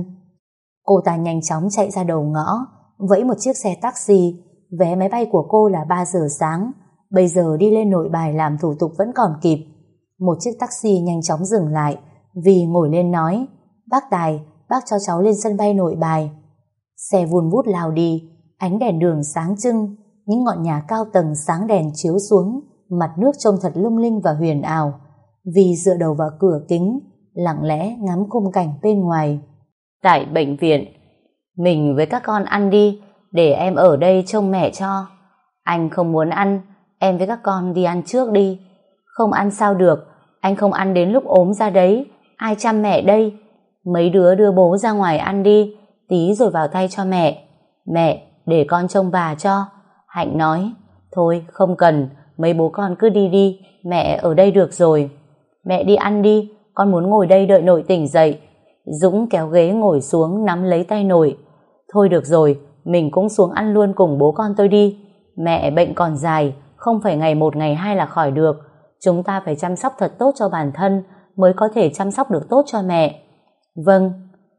Cô ta nhanh chóng chạy ra đầu ngõ, vẫy một chiếc xe taxi. Vé máy bay của cô là ba giờ sáng, bây giờ đi lên Nội Bài làm thủ tục vẫn còn kịp. Một chiếc taxi nhanh chóng dừng lại, vì ngồi lên nói: Bác Tài, bác cho cháu lên sân bay Nội Bài. Xe vun vút lao đi, ánh đèn đường sáng trưng, những ngọn nhà cao tầng sáng đèn chiếu xuống, mặt nước trông thật lung linh và huyền ảo. Vì dựa đầu vào cửa kính, lặng lẽ ngắm khung cảnh bên ngoài. Tại bệnh viện, mình với các con ăn đi, để em ở đây trông mẹ cho. Anh không muốn ăn, em với các con đi ăn trước đi. Không ăn sao được, anh không ăn đến lúc ốm ra đấy, ai chăm mẹ đây? Mấy đứa đưa bố ra ngoài ăn đi, tí rồi vào thay cho mẹ. Mẹ, để con trông bà cho. Hạnh nói, thôi không cần, mấy bố con cứ đi đi, mẹ ở đây được rồi. Mẹ đi ăn đi, con muốn ngồi đây đợi nội tỉnh dậy. Dũng kéo ghế ngồi xuống nắm lấy tay nội. Thôi được rồi, mình cũng xuống ăn luôn cùng bố con tôi đi. Mẹ bệnh còn dài, không phải ngày một ngày hai là khỏi được. Chúng ta phải chăm sóc thật tốt cho bản thân mới có thể chăm sóc được tốt cho mẹ. Vâng.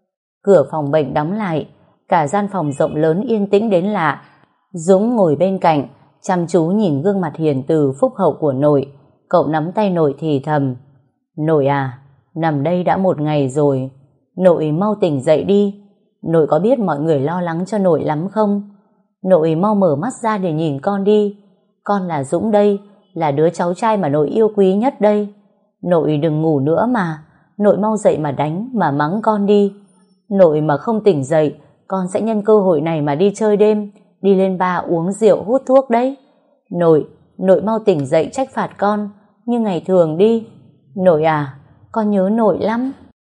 Cửa phòng bệnh đóng lại, cả gian phòng rộng lớn yên tĩnh đến lạ. Dũng ngồi bên cạnh, chăm chú nhìn gương mặt hiền từ phúc hậu của nội. Cậu nắm tay nội thì thầm: Nội à, nằm đây đã một ngày rồi, nội mau tỉnh dậy đi. Nội có biết mọi người lo lắng cho nội lắm không? Nội mau mở mắt ra để nhìn con đi. Con là Dũng đây, là đứa cháu trai mà nội yêu quý nhất đây. Nội đừng ngủ nữa mà, nội mau dậy mà đánh, mà mắng con đi. Nội mà không tỉnh dậy, con sẽ nhân cơ hội này mà đi chơi đêm, đi lên bar uống rượu hút thuốc đấy. Nội, nội mau tỉnh dậy trách phạt con, như ngày thường đi. Nội à, con nhớ nội lắm.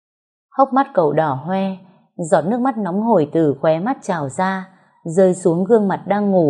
Hốc mắt cậu đỏ hoe, giọt nước mắt nóng hổi từ khóe mắt trào ra, rơi xuống gương mặt đang ngủ,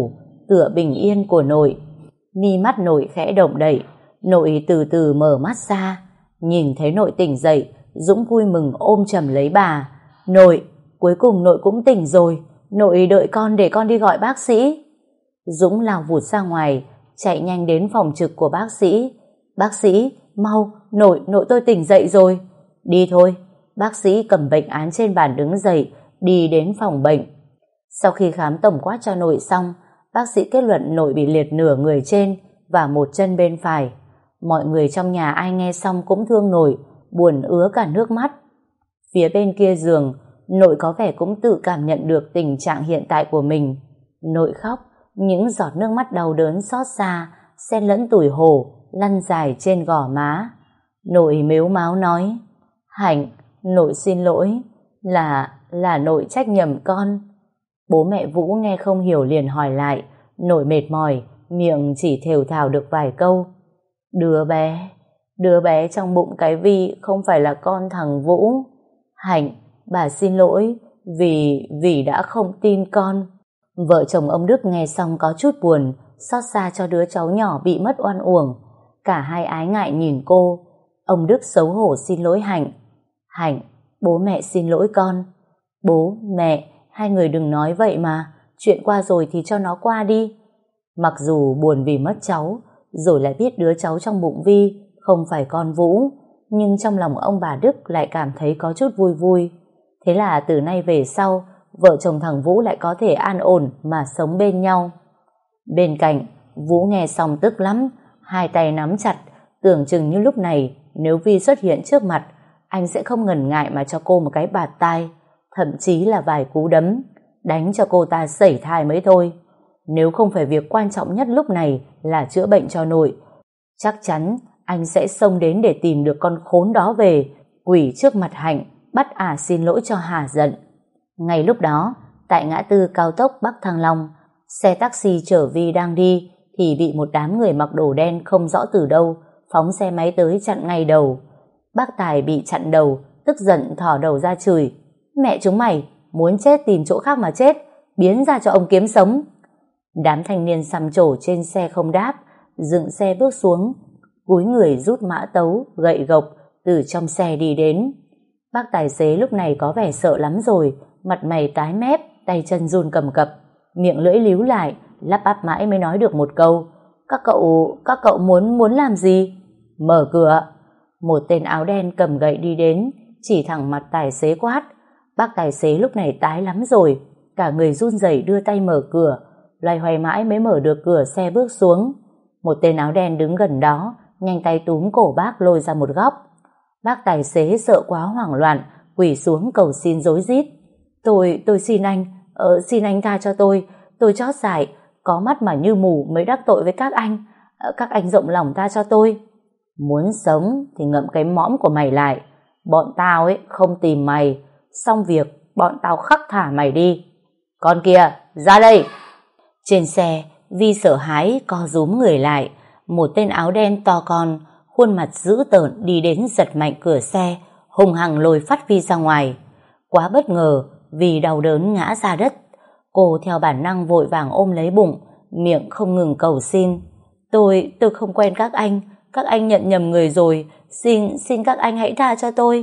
tựa bình yên của nội. Mi mắt nội khẽ động đậy, nội từ từ mở mắt ra. Nhìn thấy nội tỉnh dậy, Dũng vui mừng ôm chầm lấy bà. Nội, cuối cùng nội cũng tỉnh rồi. Nội đợi con để con đi gọi bác sĩ. Dũng lao vụt ra ngoài, chạy nhanh đến phòng trực của bác sĩ. Bác sĩ, mau, nội, nội tôi tỉnh dậy rồi. Đi thôi. Bác sĩ cầm bệnh án trên bàn đứng dậy, đi đến phòng bệnh. Sau khi khám tổng quát cho nội xong, bác sĩ kết luận nội bị liệt nửa người trên và một chân bên phải. Mọi người trong nhà ai nghe xong cũng thương nội, buồn ứa cả nước mắt. Phía bên kia giường, nội có vẻ cũng tự cảm nhận được tình trạng hiện tại của mình. Nội khóc, những giọt nước mắt đau đớn xót xa, xen lẫn tủi hổ, lăn dài trên gò má. Nội mếu máo nói, Hạnh, nội xin lỗi, là, là nội trách nhầm con. Bố mẹ Vũ nghe không hiểu liền hỏi lại, nội mệt mỏi, miệng chỉ thều thào được vài câu. Đứa bé, đứa bé trong bụng cái Vi không phải là con thằng Vũ. Hạnh, bà xin lỗi, vì, vì đã không tin con. Vợ chồng ông Đức nghe xong có chút buồn, xót xa cho đứa cháu nhỏ bị mất oan uổng. Cả hai ái ngại nhìn cô. Ông Đức xấu hổ xin lỗi Hạnh. Hạnh, bố mẹ xin lỗi con. Bố, mẹ, hai người đừng nói vậy mà, chuyện qua rồi thì cho nó qua đi. Mặc dù buồn vì mất cháu, rồi lại biết đứa cháu trong bụng Vi không phải con Vũ, nhưng trong lòng ông bà Đức lại cảm thấy có chút vui vui. Thế là từ nay về sau, vợ chồng thằng Vũ lại có thể an ổn mà sống bên nhau. Bên cạnh, Vũ nghe xong tức lắm, hai tay nắm chặt, tưởng chừng như lúc này nếu Vi xuất hiện trước mặt, anh sẽ không ngần ngại mà cho cô một cái bạt tai, thậm chí là vài cú đấm, đánh cho cô ta sẩy thai mới thôi. Nếu không phải việc quan trọng nhất lúc này là chữa bệnh cho nội, chắc chắn anh sẽ xông đến để tìm được con khốn đó về, quỳ trước mặt Hạnh, bắt ả xin lỗi cho hà giận. Ngay lúc đó, tại ngã tư cao tốc Bắc Thăng Long, xe taxi chở Vi đang đi thì bị một đám người mặc đồ đen không rõ từ đâu phóng xe máy tới chặn ngay đầu. Bác Tài bị chặn đầu, tức giận thỏ đầu ra chửi, mẹ chúng mày, muốn chết tìm chỗ khác mà chết, biến ra cho ông kiếm sống. Đám thanh niên xăm trổ trên xe không đáp, dựng xe bước xuống, cúi người rút mã tấu, gậy gộc từ trong xe đi đến. Bác tài xế lúc này có vẻ sợ lắm rồi, mặt mày tái mép, tay chân run cầm cập, miệng lưỡi líu lại, lắp bắp mãi mới nói được một câu. Các cậu, các cậu muốn muốn làm gì? Mở cửa. Một tên áo đen cầm gậy đi đến, chỉ thẳng mặt tài xế quát. Bác tài xế lúc này tái lắm rồi, cả người run rẩy đưa tay mở cửa, loay hoay mãi mới mở được cửa xe bước xuống. Một tên áo đen đứng gần đó, nhanh tay túm cổ bác lôi ra một góc. Bác tài xế sợ quá hoảng loạn, quỳ xuống cầu xin rối rít. Tôi, tôi xin anh, ờ, xin anh tha cho tôi, tôi chót dại, có mắt mà như mù mới đắc tội với các anh, ờ, các anh rộng lòng tha cho tôi. Muốn sống thì ngậm cái mõm của mày lại, bọn tao ấy không tìm mày, xong việc bọn tao khắc thả mày đi. Con kia, ra đây! Trên xe, Vi sợ hãi co rúm người lại, một tên áo đen to con, khuôn mặt dữ tợn đi đến giật mạnh cửa xe, hùng hằng lôi phát Vi ra ngoài. Quá bất ngờ, Vi đau đớn ngã ra đất. Cô theo bản năng vội vàng ôm lấy bụng, miệng không ngừng cầu xin. Tôi, tôi không quen các anh, các anh nhận nhầm người rồi, xin, xin các anh hãy tha cho tôi.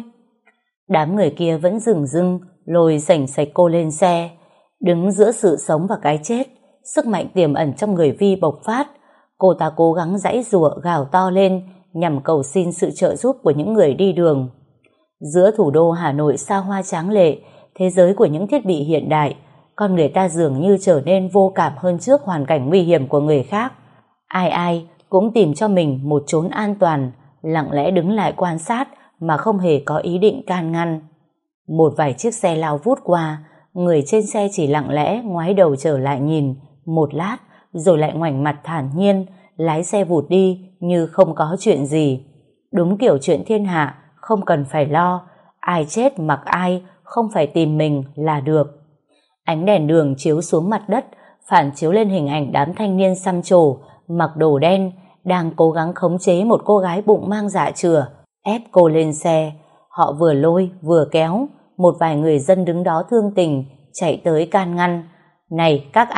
Đám người kia vẫn dửng dưng, lôi sảnh sạch cô lên xe. Đứng giữa sự sống và cái chết, sức mạnh tiềm ẩn trong người Vi bộc phát. Cô ta cố gắng giãy giụa gào to lên nhằm cầu xin sự trợ giúp của những người đi đường. Giữa thủ đô Hà Nội xa hoa tráng lệ, thế giới của những thiết bị hiện đại, con người ta dường như trở nên vô cảm hơn trước hoàn cảnh nguy hiểm của người khác. Ai ai cũng tìm cho mình một chốn an toàn, lặng lẽ đứng lại quan sát mà không hề có ý định can ngăn. Một vài chiếc xe lao vút qua, người trên xe chỉ lặng lẽ ngoái đầu trở lại nhìn một lát, rồi lại ngoảnh mặt thản nhiên lái xe vụt đi như không có chuyện gì. Đúng kiểu chuyện thiên hạ, không cần phải lo, ai chết mặc ai, không phải tìm mình là được. Ánh đèn đường chiếu xuống mặt đất, phản chiếu lên hình ảnh đám thanh niên xăm trổ mặc đồ đen đang cố gắng khống chế một cô gái bụng mang dạ chửa, ép cô lên xe. Họ vừa lôi vừa kéo, một vài người dân đứng đó thương tình chạy tới can ngăn. Này các anh,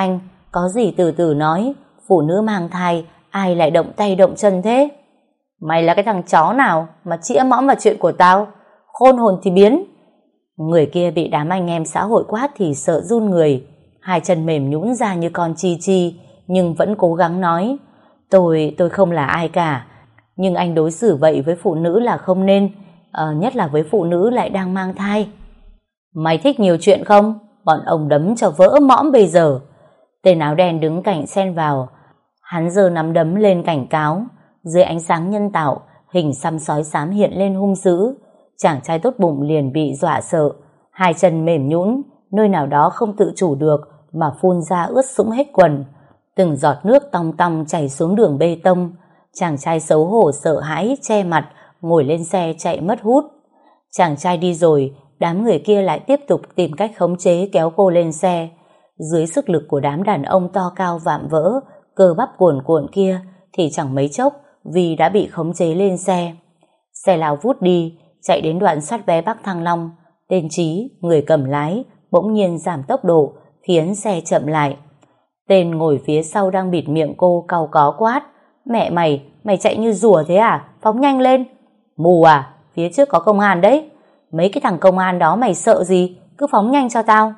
có gì từ từ nói, phụ nữ mang thai, ai lại động tay động chân thế? Mày là cái thằng chó nào mà chĩa mõm vào chuyện của tao? Khôn hồn thì biến. Người kia bị đám anh em xã hội quát thì sợ run người, hai chân mềm nhũn ra như con chi chi, nhưng vẫn cố gắng nói, tôi tôi không là ai cả, nhưng anh đối xử vậy với phụ nữ là không nên, ờ, nhất là với phụ nữ lại đang mang thai. Mày thích nhiều chuyện không? Bọn ông đấm cho vỡ mõm bây giờ. Tên áo đen đứng cạnh xen vào, hắn giơ nắm đấm lên cảnh cáo. Dưới ánh sáng nhân tạo, hình xăm sói xám hiện lên hung dữ. Chàng trai tốt bụng liền bị dọa sợ, hai chân mềm nhũn, nơi nào đó không tự chủ được mà phun ra ướt sũng hết quần. Từng giọt nước tong tong chảy xuống đường bê tông. Chàng trai xấu hổ sợ hãi che mặt, ngồi lên xe chạy mất hút. Chàng trai đi rồi, đám người kia lại tiếp tục tìm cách khống chế kéo cô lên xe. Dưới sức lực của đám đàn ông to cao vạm vỡ, cơ bắp cuồn cuộn kia, thì chẳng mấy chốc Vi đã bị khống chế lên xe. Xe lao vút đi, chạy đến đoạn soát vé Bắc Thăng Long. Tên Trí, người cầm lái, bỗng nhiên giảm tốc độ, khiến xe chậm lại. Tên ngồi phía sau đang bịt miệng cô cau có quát, mẹ mày, mày chạy như rùa thế à? Phóng nhanh lên. Mù à? Phía trước có công an đấy. Mấy cái thằng công an đó mày sợ gì? Cứ phóng nhanh cho tao.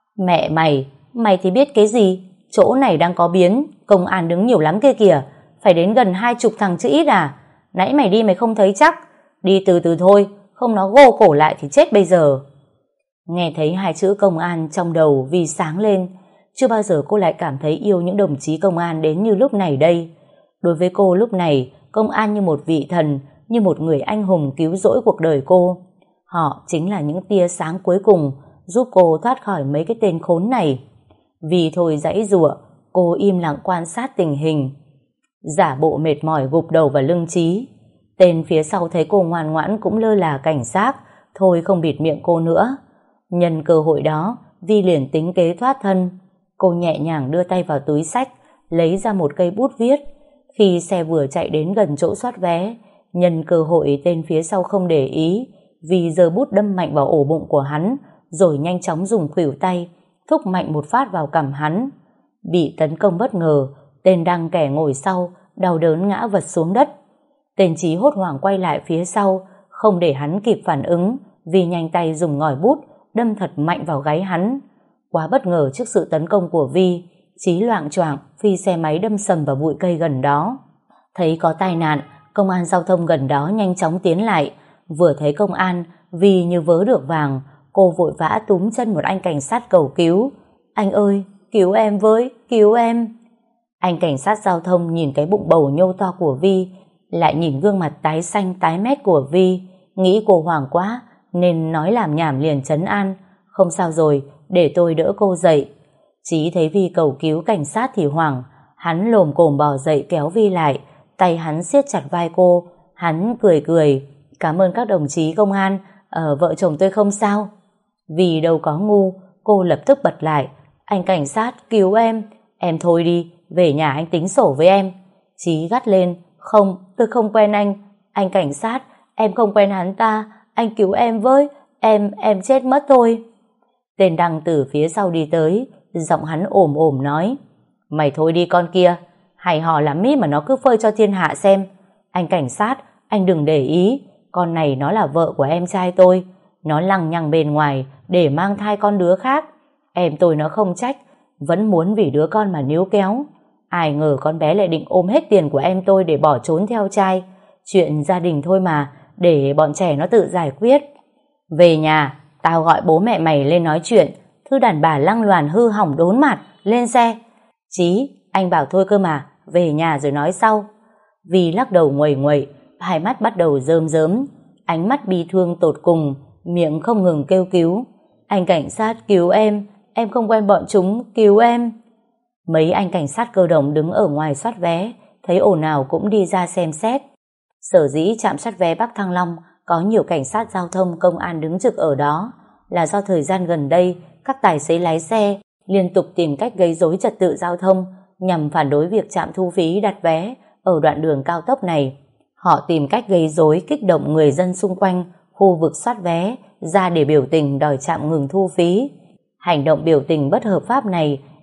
Mẹ mày, mày thì biết cái gì? Chỗ này đang có biến, công an đứng nhiều lắm kia kìa. Phải đến gần hai chục thằng chứ ít à? Nãy mày đi mày không thấy chắc. Đi từ từ thôi, không nó gô cổ lại thì chết bây giờ. Nghe thấy hai chữ công an trong đầu Vi sáng lên. Chưa bao giờ cô lại cảm thấy yêu những đồng chí công an đến như lúc này đây. Đối với cô lúc này, công an như một vị thần, như một người anh hùng cứu rỗi cuộc đời cô. Họ chính là những tia sáng cuối cùng giúp cô thoát khỏi mấy cái tên khốn này. Vì thôi giãy giụa, cô im lặng quan sát tình hình. Giả bộ mệt mỏi gục đầu vào lưng Trí. Tên phía sau thấy cô ngoan ngoãn cũng lơ là cảnh giác, thôi không bịt miệng cô nữa. Nhân cơ hội đó, Vi liền tính kế thoát thân. Cô nhẹ nhàng đưa tay vào túi xách, lấy ra một cây bút viết. Khi xe vừa chạy đến gần chỗ soát vé, nhân cơ hội tên phía sau không để ý, Vi giơ bút đâm mạnh vào ổ bụng của hắn, rồi nhanh chóng dùng khuỷu tay thúc mạnh một phát vào cằm hắn. Bị tấn công bất ngờ, tên đang kẻ ngồi sau đau đớn ngã vật xuống đất. Tên Trí hốt hoảng quay lại phía sau, không để hắn kịp phản ứng, Vi nhanh tay dùng ngòi bút đâm thật mạnh vào gáy hắn. Quá bất ngờ trước sự tấn công của Vi, Trí loạng choạng phi xe máy đâm sầm vào bụi cây gần đó. Thấy có tai nạn, công an giao thông gần đó nhanh chóng tiến lại. Vừa thấy công an, Vi như vớ được vàng, cô vội vã túm chân một anh cảnh sát cầu cứu. Anh ơi, cứu em với, cứu em. Anh cảnh sát giao thông nhìn cái bụng bầu nhô to của Vi, lại nhìn gương mặt tái xanh tái mét của Vi, nghĩ cô hoảng quá nên nói làm nhảm liền trấn an. Không sao rồi, để tôi đỡ cô dậy. Chí thấy Vi cầu cứu cảnh sát thì hoảng, hắn lồm cồm bò dậy kéo Vi lại, tay hắn siết chặt vai cô. Hắn cười cười, cảm ơn các đồng chí công an, ở vợ chồng tôi không sao. Vì đâu có ngu, cô lập tức bật lại, anh cảnh sát cứu em. Em thôi đi, về nhà anh tính sổ với em. Chí gắt lên, không, tôi không quen anh. Anh cảnh sát, em không quen hắn ta, anh cứu em với, em, em chết mất thôi. Tên Đăng từ phía sau đi tới, giọng hắn ồm ồm nói, mày thôi đi con kia, hay hò lắm ý mà nó cứ phơi cho thiên hạ xem. Anh cảnh sát, anh đừng để ý, con này nó là vợ của em trai tôi, nó lằng nhằng bên ngoài để mang thai con đứa khác. Em tôi nó không trách, vẫn muốn vì đứa con mà níu kéo. Ai ngờ con bé lại định ôm hết tiền của em tôi để bỏ trốn theo trai. Chuyện gia đình thôi mà, để bọn trẻ nó tự giải quyết. Về nhà, tao gọi bố mẹ mày lên nói chuyện. Thứ đàn bà lăng loàn hư hỏng đốn mặt, lên xe. Chí, anh bảo thôi cơ mà, về nhà rồi nói sau. Vì lắc đầu nguầy nguậy, hai mắt bắt đầu rơm rớm, ánh mắt bi thương tột cùng, miệng không ngừng kêu cứu. Anh cảnh sát cứu em, em không quen bọn chúng, cứu em. Mấy anh cảnh sát cơ động đứng ở ngoài soát vé, thấy ồn ào cũng đi ra xem xét. Sở dĩ trạm soát vé Bắc Thăng Long có nhiều cảnh sát giao thông công an đứng trực ở đó là do thời gian gần đây các tài xế lái xe liên tục tìm cách gây rối trật tự giao thông nhằm phản đối việc trạm thu phí đặt vé ở đoạn đường cao tốc này. Họ tìm cách gây rối kích động người dân xung quanh khu vực soát vé ra để biểu tình đòi trạm ngừng thu phí. Hành động biểu tình bất hợp pháp này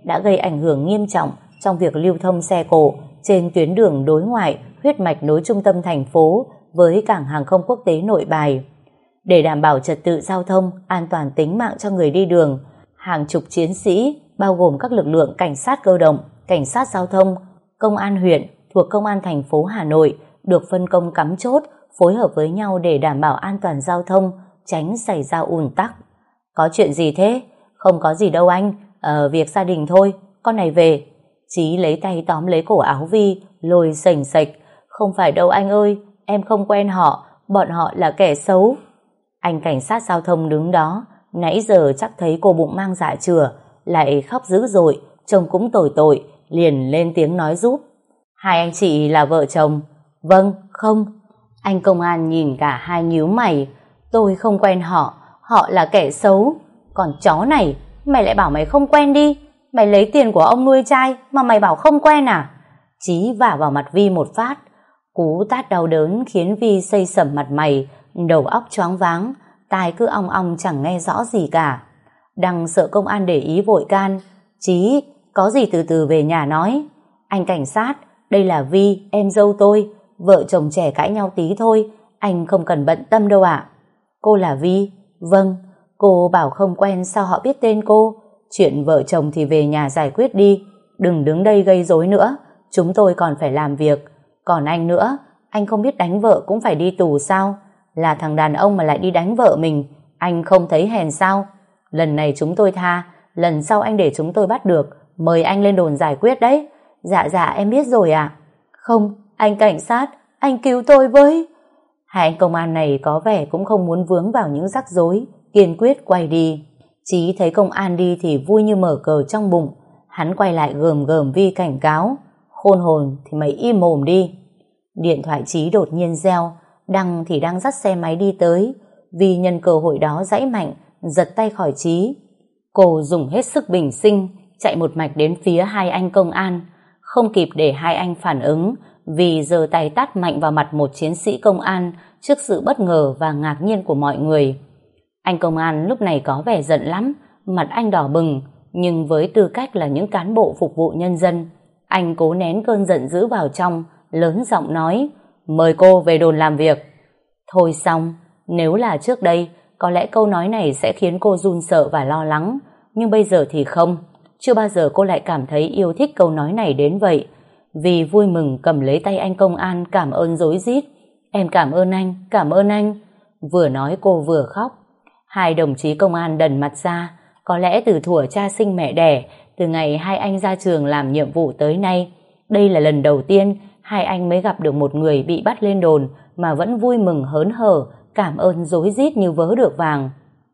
đã gây ảnh hưởng nghiêm trọng trong việc lưu thông xe cộ trên tuyến đường đối ngoại huyết mạch nối trung tâm thành phố với cảng hàng không quốc tế Nội Bài. Để đảm bảo trật tự giao thông, an toàn tính mạng cho người đi đường, hàng chục chiến sĩ bao gồm các lực lượng cảnh sát cơ động, cảnh sát giao thông, công an huyện thuộc công an thành phố Hà Nội được phân công cắm chốt, phối hợp với nhau để đảm bảo an toàn giao thông, tránh xảy ra ùn tắc. Có chuyện gì thế? Không có gì đâu anh, ờ, việc gia đình thôi, con này về. Chí lấy tay tóm lấy cổ áo Vi, lôi sềnh sệch. Không phải đâu anh ơi, em không quen họ, bọn họ là kẻ xấu. Anh cảnh sát giao thông đứng đó, nãy giờ chắc thấy cô bụng mang dạ chửa, lại khóc dữ dội, trông cũng tồi tội, liền lên tiếng nói giúp. Hai anh chị là vợ chồng? Vâng, không. Anh công an nhìn cả hai nhíu mày. Tôi không quen họ, họ là kẻ xấu. Còn chó này, mày lại bảo mày không quen đi. Mày lấy tiền của ông nuôi trai mà mày bảo không quen à? Chí vả vào mặt Vi một phát. Cú tát đau đớn khiến Vi xây sẩm mặt mày, đầu óc choáng váng, tai cứ ong ong chẳng nghe rõ gì cả. Đăng sợ công an để ý vội can. Chí, có gì từ từ về nhà nói. Anh cảnh sát, đây là Vi, em dâu tôi. Vợ chồng trẻ cãi nhau tí thôi, anh không cần bận tâm đâu ạ. Cô là Vi? Vâng. Cô bảo không quen sao họ biết tên cô? Chuyện vợ chồng thì về nhà giải quyết đi, đừng đứng đây gây rối nữa, chúng tôi còn phải làm việc. Còn anh nữa, anh không biết đánh vợ cũng phải đi tù sao? Là thằng đàn ông mà lại đi đánh vợ mình, anh không thấy hèn sao? Lần này chúng tôi tha, lần sau anh để chúng tôi bắt được, mời anh lên đồn giải quyết đấy. Dạ dạ em biết rồi ạ. Không, anh cảnh sát, anh cứu tôi với. Hai anh công an này có vẻ cũng không muốn vướng vào những rắc rối, kiên quyết quay đi. Chí thấy công an đi thì vui như mở cờ trong bụng. Hắn quay lại gườm gườm Vi cảnh cáo. Khôn hồn thì mày im mồm đi. Điện thoại Chí đột nhiên reo. Đăng thì đang dắt xe máy đi tới. Vi nhân cơ hội đó giãy mạnh, giật tay khỏi Chí. Cô dùng hết sức bình sinh, chạy một mạch đến phía hai anh công an. Không kịp để hai anh phản ứng, vì giơ tay tát mạnh vào mặt một chiến sĩ công an trước sự bất ngờ và ngạc nhiên của mọi người. Anh công an lúc này có vẻ giận lắm, mặt anh đỏ bừng, nhưng với tư cách là những cán bộ phục vụ nhân dân, anh cố nén cơn giận dữ vào trong, lớn giọng nói, mời cô về đồn làm việc. Thôi xong, nếu là trước đây, có lẽ câu nói này sẽ khiến cô run sợ và lo lắng, nhưng bây giờ thì không. Chưa bao giờ cô lại cảm thấy yêu thích câu nói này đến vậy. Vì vui mừng cầm lấy tay anh công an cảm ơn rối rít. Em cảm ơn anh, cảm ơn anh. Vừa nói cô vừa khóc. Hai đồng chí công an đần mặt ra. Có lẽ từ thuở cha sinh mẹ đẻ, từ ngày hai anh ra trường làm nhiệm vụ tới nay, đây là lần đầu tiên hai anh mới gặp được một người bị bắt lên đồn mà vẫn vui mừng hớn hở, cảm ơn rối rít như vớ được vàng.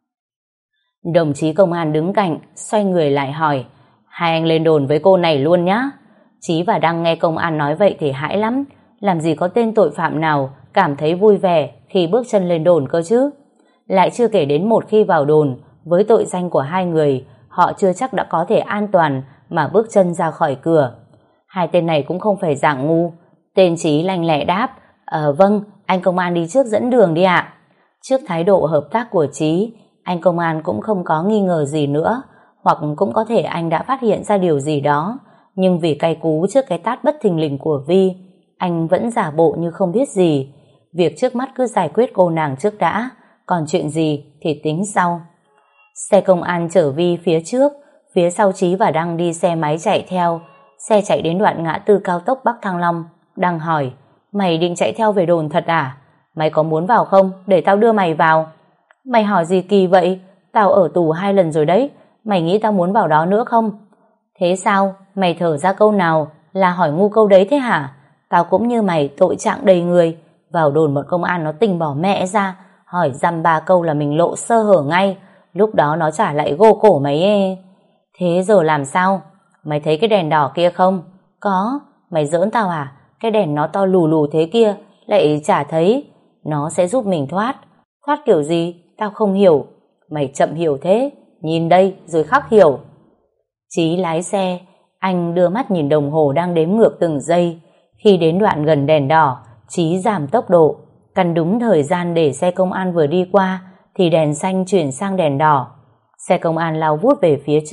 Đồng chí công an đứng cạnh, xoay người lại hỏi, hai anh lên đồn với cô này luôn nhá. Chí và Đăng nghe công an nói vậy thì hãi lắm, làm gì có tên tội phạm nào cảm thấy vui vẻ khi bước chân lên đồn cơ chứ. Lại chưa kể đến một khi vào đồn, với tội danh của hai người, họ chưa chắc đã có thể an toàn mà bước chân ra khỏi cửa. Hai tên này cũng không phải dạng ngu. Tên Chí lanh lẹ đáp, Ờ vâng, anh công an đi trước dẫn đường đi ạ. Trước thái độ hợp tác của Chí, anh công an cũng không có nghi ngờ gì nữa, hoặc cũng có thể anh đã phát hiện ra điều gì đó, nhưng vì cay cú trước cái tát bất thình lình của Vi, anh vẫn giả bộ như không biết gì. Việc trước mắt cứ giải quyết cô nàng trước đã, còn chuyện gì thì tính sau. Xe công an chở Vi phía trước, phía sau Chí và Đăng đi xe máy chạy theo. Xe chạy đến đoạn ngã tư cao tốc Bắc Thăng Long. Đăng hỏi, mày định chạy theo về đồn thật à? Mày có muốn vào không? Để tao đưa mày vào. Mày hỏi gì kỳ vậy? Tao ở tù hai lần rồi đấy. Mày nghĩ tao muốn vào đó nữa không? Thế sao? Mày thở ra câu nào là hỏi ngu câu đấy thế hả? Tao cũng như mày, tội trạng đầy người. Vào đồn bọn công an nó tình bỏ mẹ ra, hỏi dăm ba câu là mình lộ sơ hở ngay. Lúc đó nó trả lại gô cổ mày ấy. Thế giờ làm sao? Mày thấy cái đèn đỏ kia không? Có. Mày giỡn tao à? Cái đèn nó to lù lù thế kia lại chả thấy. Nó sẽ giúp mình thoát. Thoát kiểu gì? Tao không hiểu. Mày chậm hiểu thế. Nhìn đây rồi khắc hiểu. Chí lái xe. Anh đưa mắt nhìn đồng hồ đang đếm ngược từng giây. Khi đến đoạn gần đèn đỏ, Chí giảm tốc độ. Căn đúng thời gian để xe công an vừa đi qua thì đèn xanh chuyển sang đèn đỏ. Xe công an lao vút về phía trước,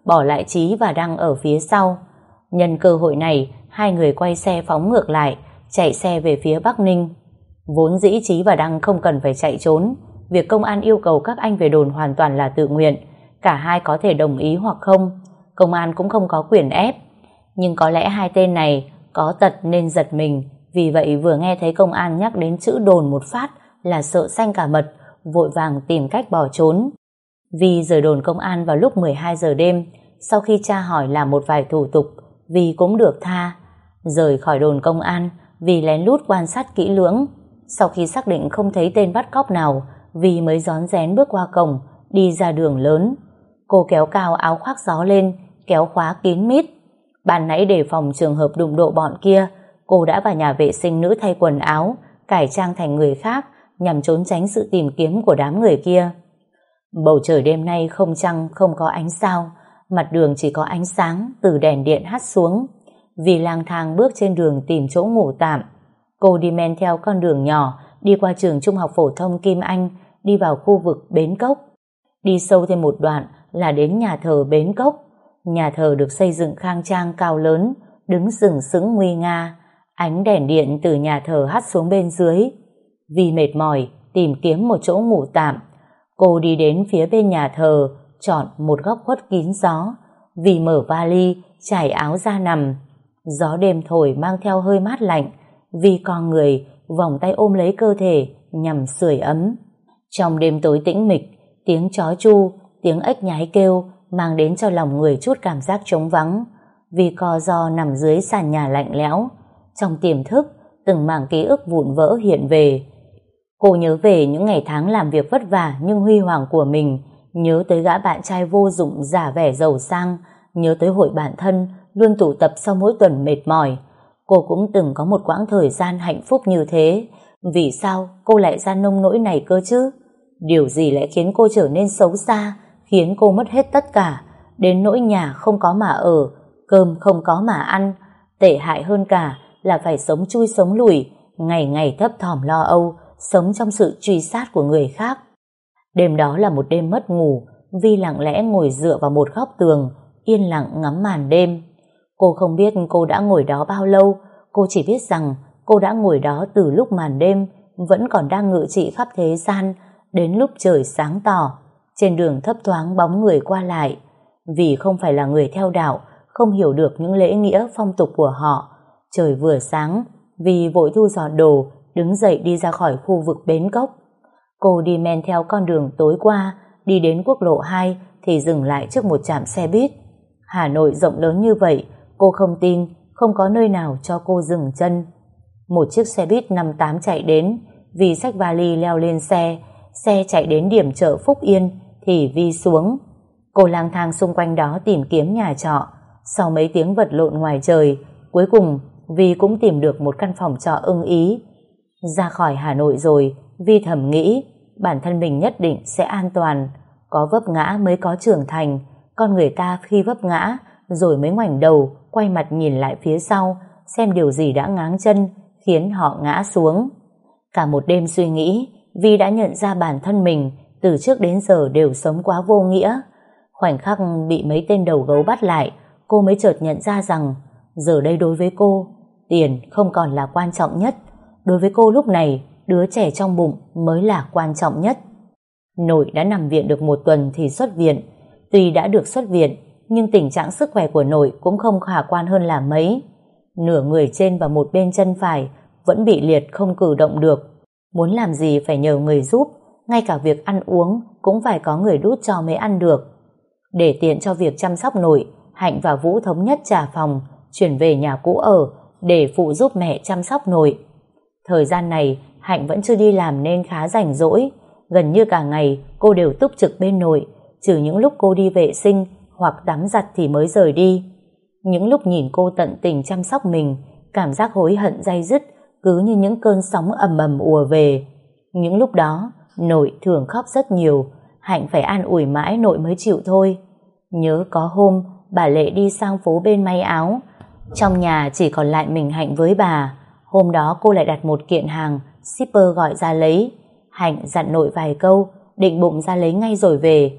bỏ lại Chí và Đăng ở phía sau. Nhân cơ hội này, hai người quay xe phóng ngược lại, chạy xe về phía Bắc Ninh. Vốn dĩ Chí và Đăng không cần phải chạy trốn, việc công an yêu cầu các anh về đồn hoàn toàn là tự nguyện, cả hai có thể đồng ý hoặc không, công an cũng không có quyền ép. Nhưng có lẽ hai tên này có tật nên giật mình, vì vậy vừa nghe thấy công an nhắc đến chữ đồn một phát là sợ xanh cả mật, vội vàng tìm cách bỏ trốn. Vi rời đồn công an vào lúc mười hai giờ đêm, sau khi tra hỏi làm một vài thủ tục, Vi cũng được tha. Rời khỏi đồn công an, Vi lén lút quan sát kỹ lưỡng. Sau khi xác định không thấy tên bắt cóc nào, Vi mới rón rén bước qua cổng, đi ra đường lớn. Cô kéo cao áo khoác gió lên, kéo khóa kín mít. Ban nãy để phòng trường hợp đụng độ bọn kia, cô đã vào nhà vệ sinh nữ thay quần áo, cải trang thành người khác nhằm trốn tránh sự tìm kiếm của đám người kia. Bầu trời đêm nay không trăng, không có ánh sao, mặt đường chỉ có ánh sáng từ đèn điện hắt xuống. Vì lang thang bước trên đường tìm chỗ ngủ tạm, cô đi men theo con đường nhỏ, đi qua trường trung học phổ thông Kim Anh, đi vào khu vực Bến Cốc. Đi sâu thêm một đoạn là đến nhà thờ Bến Cốc. Nhà thờ được xây dựng khang trang cao lớn, đứng sừng sững nguy nga. Ánh đèn điện từ nhà thờ hắt xuống bên dưới. Vì mệt mỏi, tìm kiếm một chỗ ngủ tạm, cô đi đến phía bên nhà thờ, chọn một góc khuất kín gió. Vì mở vali, trải áo ra nằm. Gió đêm thổi mang theo hơi mát lạnh. Vì con người, vòng tay ôm lấy cơ thể nhằm sưởi ấm. Trong đêm tối tĩnh mịch, tiếng chó chu, tiếng ếch nhái kêu mang đến cho lòng người chút cảm giác trống vắng. Vì co ro nằm dưới sàn nhà lạnh lẽo. Trong tiềm thức, từng mảng ký ức vụn vỡ hiện về. Cô nhớ về những ngày tháng làm việc vất vả nhưng huy hoàng của mình, nhớ tới gã bạn trai vô dụng giả vẻ giàu sang, nhớ tới hội bạn thân luôn tụ tập sau mỗi tuần mệt mỏi. Cô cũng từng có một quãng thời gian hạnh phúc như thế. Vì sao cô lại ra nông nỗi này cơ chứ? Điều gì lại khiến cô trở nên xấu xa, khiến cô mất hết tất cả, đến nỗi nhà không có mà ở, cơm không có mà ăn, tệ hại hơn cả là phải sống chui sống lủi, ngày ngày thấp thỏm lo âu, sống trong sự truy sát của người khác. Đêm đó là một đêm mất ngủ. Vi lặng lẽ ngồi dựa vào một góc tường, yên lặng ngắm màn đêm. Cô không biết cô đã ngồi đó bao lâu, cô chỉ biết rằng cô đã ngồi đó từ lúc màn đêm vẫn còn đang ngự trị khắp thế gian, đến lúc trời sáng tỏ. Trên đường thấp thoáng bóng người qua lại. Vì không phải là người theo đạo, không hiểu được những lễ nghĩa phong tục của họ. Trời vừa sáng, Vi vội thu dọn đồ, đứng dậy đi ra khỏi khu vực Bến Cốc. Cô đi men theo con đường tối qua, đi đến quốc lộ hai thì dừng lại trước một trạm xe buýt. Hà Nội rộng lớn như vậy, cô không tin không có nơi nào cho cô dừng chân. Một chiếc xe buýt năm tám chạy đến, Vi xách vali leo lên xe. Xe chạy đến điểm chợ Phúc Yên thì Vi xuống. Cô lang thang xung quanh đó tìm kiếm nhà trọ. Sau mấy tiếng vật lộn ngoài trời, cuối cùng Vi cũng tìm được một căn phòng trọ ưng ý. Ra khỏi Hà Nội rồi, Vi thầm nghĩ bản thân mình nhất định sẽ an toàn. Có vấp ngã mới có trưởng thành. Con người ta khi vấp ngã rồi mới ngoảnh đầu, quay mặt nhìn lại phía sau, xem điều gì đã ngáng chân khiến họ ngã xuống. Cả một đêm suy nghĩ, Vi đã nhận ra bản thân mình từ trước đến giờ đều sống quá vô nghĩa. Khoảnh khắc bị mấy tên đầu gấu bắt lại, cô mới chợt nhận ra rằng giờ đây đối với cô, tiền không còn là quan trọng nhất. Đối với cô lúc này, đứa trẻ trong bụng mới là quan trọng nhất. Nội đã nằm viện được một tuần thì xuất viện. Tuy đã được xuất viện, nhưng tình trạng sức khỏe của nội cũng không khả quan hơn là mấy. Nửa người trên và một bên chân phải vẫn bị liệt không cử động được. Muốn làm gì phải nhờ người giúp, ngay cả việc ăn uống cũng phải có người đút cho mới ăn được. Để tiện cho việc chăm sóc nội, Hạnh và Vũ thống nhất trả phòng, chuyển về nhà cũ ở để phụ giúp mẹ chăm sóc nội. Thời gian này, Hạnh vẫn chưa đi làm nên khá rảnh rỗi. Gần như cả ngày cô đều túc trực bên nội, trừ những lúc cô đi vệ sinh hoặc tắm giặt thì mới rời đi. Những lúc nhìn cô tận tình chăm sóc mình, cảm giác hối hận day dứt cứ như những cơn sóng ầm ầm ùa về. Những lúc đó, nội thường khóc rất nhiều. Hạnh phải an ủi mãi nội mới chịu thôi. Nhớ có hôm bà Lệ đi sang phố bên may áo, trong nhà chỉ còn lại mình Hạnh với bà. Hôm đó cô lại đặt một kiện hàng, shipper gọi ra lấy. Hạnh dặn nội vài câu, định bụng ra lấy ngay rồi về.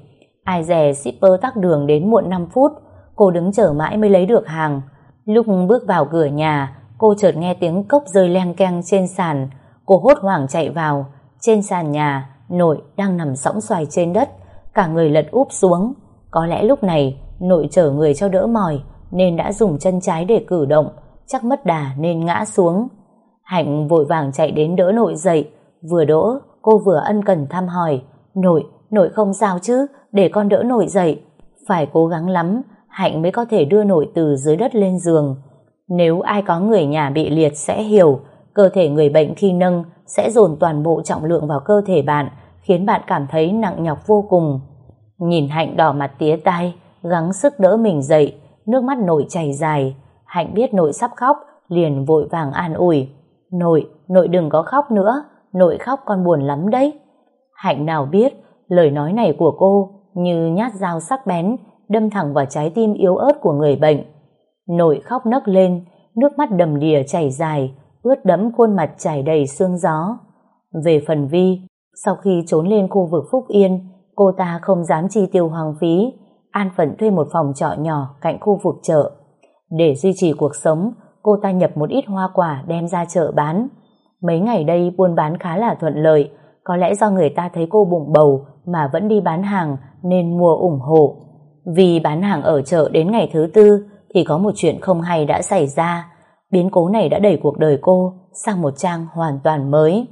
Ai dè shipper tắc đường đến muộn năm phút, cô đứng chờ mãi mới lấy được hàng. Lúc bước vào cửa nhà, cô chợt nghe tiếng cốc rơi leng keng trên sàn. Cô hốt hoảng chạy vào. Trên sàn nhà, Nội đang nằm sõng xoài trên đất, cả người lật úp xuống. Có lẽ lúc này Nội chở người cho đỡ mỏi nên đã dùng chân trái để cử động, chắc mất đà nên ngã xuống. Hạnh vội vàng chạy đến đỡ Nội dậy. Vừa đỡ, cô vừa ân cần thăm hỏi: Nội, Nội không sao chứ, để con đỡ Nội dậy. Phải cố gắng lắm, Hạnh mới có thể đưa Nội từ dưới đất lên giường. Nếu ai có người nhà bị liệt sẽ hiểu, cơ thể người bệnh khi nâng sẽ dồn toàn bộ trọng lượng vào cơ thể bạn, khiến bạn cảm thấy nặng nhọc vô cùng. Nhìn Hạnh đỏ mặt tía tai, gắng sức đỡ mình dậy, nước mắt Nội chảy dài. Hạnh biết Nội sắp khóc, liền vội vàng an ủi: Nội, Nội đừng có khóc nữa, Nội khóc con buồn lắm đấy. Hạnh nào biết, lời nói này của cô như nhát dao sắc bén, đâm thẳng vào trái tim yếu ớt của người bệnh. Nội khóc nấc lên, nước mắt đầm đìa chảy dài, ướt đẫm khuôn mặt trải đầy sương gió. Về phần Vi, sau khi trốn lên khu vực Phúc Yên, cô ta không dám chi tiêu hoang phí, an phận thuê một phòng trọ nhỏ cạnh khu vực chợ. Để duy trì cuộc sống, cô ta nhập một ít hoa quả đem ra chợ bán. Mấy ngày đây buôn bán khá là thuận lợi, có lẽ do người ta thấy cô bụng bầu mà vẫn đi bán hàng nên mua ủng hộ. Vì bán hàng ở chợ đến ngày thứ tư thì có một chuyện không hay đã xảy ra. Biến cố này đã đẩy cuộc đời cô sang một trang hoàn toàn mới.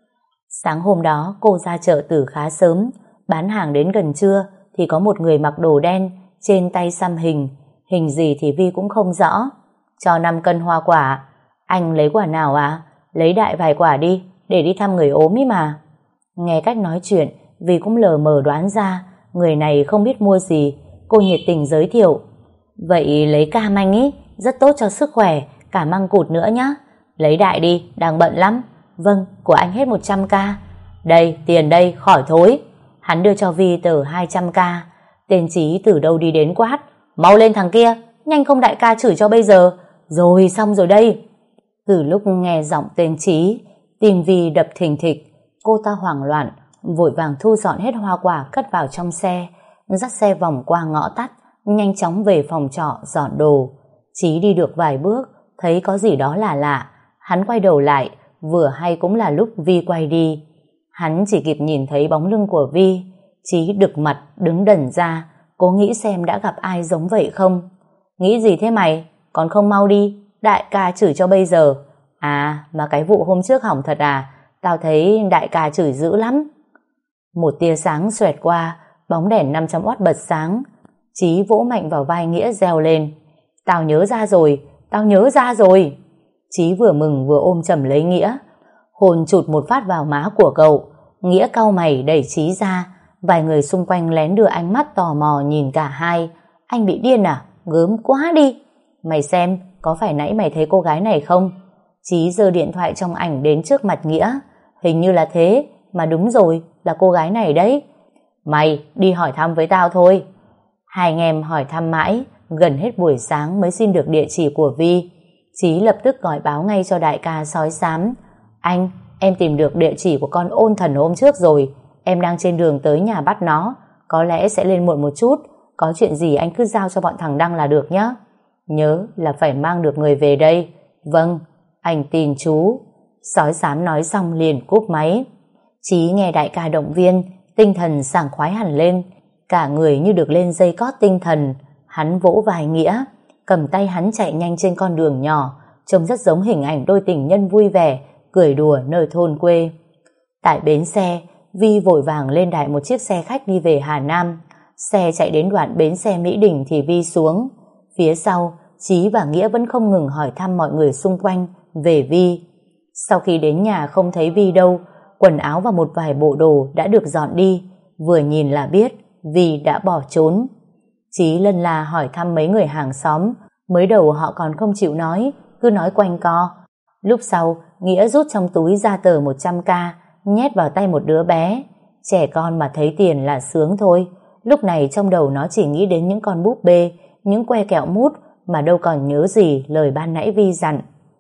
Sáng hôm đó cô ra chợ từ khá sớm, bán hàng đến gần trưa thì có một người mặc đồ đen, trên tay xăm hình, hình gì thì Vi cũng không rõ. Cho năm cân hoa quả. Anh lấy quả nào à? Lấy đại vài quả đi, để đi thăm người ốm ý mà. Nghe cách nói chuyện, Vi cũng lờ mờ đoán ra người này không biết mua gì. Cô nhiệt tình giới thiệu: Vậy lấy cam anh ý, rất tốt cho sức khỏe, cả măng cụt nữa nhá. Lấy đại đi, đang bận lắm. Vâng, của anh hết một trăm k. Đây, tiền đây, khỏi thối. Hắn đưa cho Vi tờ hai trăm k. Tên Chí từ đâu đi đến quát: Mau lên thằng kia, nhanh không đại ca chửi cho bây giờ. Rồi, xong rồi đây. Từ lúc nghe giọng tên Chí, tim Vi đập thình thịch. Cô ta hoảng loạn, vội vàng thu dọn hết hoa quả cất vào trong xe, dắt xe vòng qua ngõ tắt, nhanh chóng về phòng trọ dọn đồ. Chí đi được vài bước, thấy có gì đó là lạ. Hắn quay đầu lại, vừa hay cũng là lúc Vi quay đi. Hắn chỉ kịp nhìn thấy bóng lưng của Vi. Chí đực mặt đứng đần ra, cố nghĩ xem đã gặp ai giống vậy không. Nghĩ gì thế mày, còn không mau đi, đại ca chửi cho bây giờ. À, mà cái vụ hôm trước hỏng thật à? Tao thấy đại ca chửi dữ lắm. Một tia sáng xoẹt qua, bóng đèn năm trăm oát bật sáng. Chí vỗ mạnh vào vai Nghĩa reo lên: Tao nhớ ra rồi, tao nhớ ra rồi. Chí vừa mừng vừa ôm chầm lấy Nghĩa. Hồn chụt một phát vào má của cậu. Nghĩa cau mày đẩy Chí ra. Vài người xung quanh lén đưa ánh mắt tò mò nhìn cả hai. Anh bị điên à? Gớm quá đi. Mày xem, có phải nãy mày thấy cô gái này không? Chí giơ điện thoại trong ảnh đến trước mặt Nghĩa. Hình như là thế, mà đúng rồi, là cô gái này đấy. Mày đi hỏi thăm với tao thôi. Hai anh em hỏi thăm mãi, gần hết buổi sáng mới xin được địa chỉ của Vi. Chí lập tức gọi báo ngay cho đại ca sói xám: Anh, em tìm được địa chỉ của con ôn thần hôm trước rồi. Em đang trên đường tới nhà bắt nó, có lẽ sẽ lên muộn một chút. Có chuyện gì anh cứ giao cho bọn thằng Đăng là được nhé. Nhớ là phải mang được người về đây. Vâng, anh tin chú. Sói xám nói xong liền cúp máy. Chí nghe đại ca động viên, tinh thần sảng khoái hẳn lên, cả người như được lên dây cót tinh thần. Hắn vỗ vai Nghĩa, cầm tay hắn chạy nhanh trên con đường nhỏ, trông rất giống hình ảnh đôi tình nhân vui vẻ cười đùa nơi thôn quê. Tại bến xe, Vi vội vàng lên đại một chiếc xe khách đi về Hà Nam. Xe chạy đến đoạn bến xe Mỹ Đình thì Vi xuống. Phía sau, Chí và Nghĩa vẫn không ngừng hỏi thăm mọi người xung quanh về Vi. Sau khi đến nhà không thấy Vi đâu, quần áo và một vài bộ đồ đã được dọn đi. Vừa nhìn là biết Vi đã bỏ trốn. Chí lân la hỏi thăm mấy người hàng xóm. Mới đầu họ còn không chịu nói, cứ nói quanh co. Lúc sau, Nghĩa rút trong túi ra tờ một trăm k, nhét vào tay một đứa bé. Trẻ con mà thấy tiền là sướng thôi. Lúc này trong đầu nó chỉ nghĩ đến những con búp bê, những que kẹo mút, mà đâu còn nhớ gì lời ban nãy Vi dặn.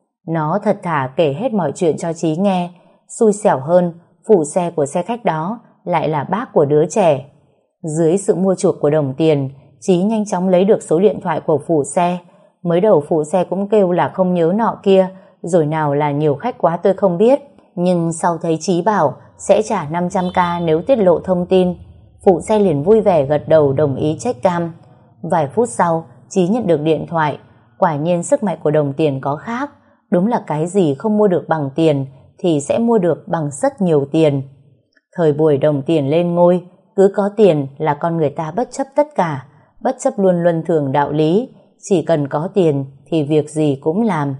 Nó thật thà kể hết mọi chuyện cho Chí nghe. Xui xẻo hơn, phụ xe của xe khách đó lại là bác của đứa trẻ. Dưới sự mua chuộc của đồng tiền, Chí nhanh chóng lấy được số điện thoại của phụ xe. Mới đầu phụ xe cũng kêu là không nhớ nọ kia, rồi nào là nhiều khách quá tôi không biết. Nhưng sau thấy Chí bảo sẽ trả năm trăm k nếu tiết lộ thông tin, phụ xe liền vui vẻ gật đầu đồng ý check cam. Vài phút sau, Chí nhận được điện thoại. Quả nhiên sức mạnh của đồng tiền có khác. Đúng là cái gì không mua được bằng tiền thì sẽ mua được bằng rất nhiều tiền. Thời buổi đồng tiền lên ngôi, cứ có tiền là con người ta bất chấp tất cả, bất chấp luôn luân thường đạo lý. Chỉ cần có tiền thì việc gì cũng làm.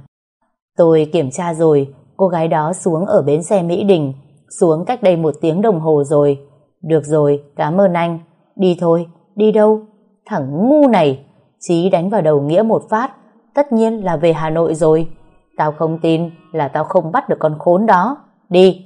Tôi kiểm tra rồi, cô gái đó xuống ở bến xe Mỹ Đình, xuống cách đây một tiếng đồng hồ rồi. Được rồi, cảm ơn anh. Đi thôi. Đi đâu? Thằng ngu này. Chí đánh vào đầu Nghĩa một phát. Tất nhiên là về Hà Nội rồi. Tao không tin là tao không bắt được con khốn đó. Đi.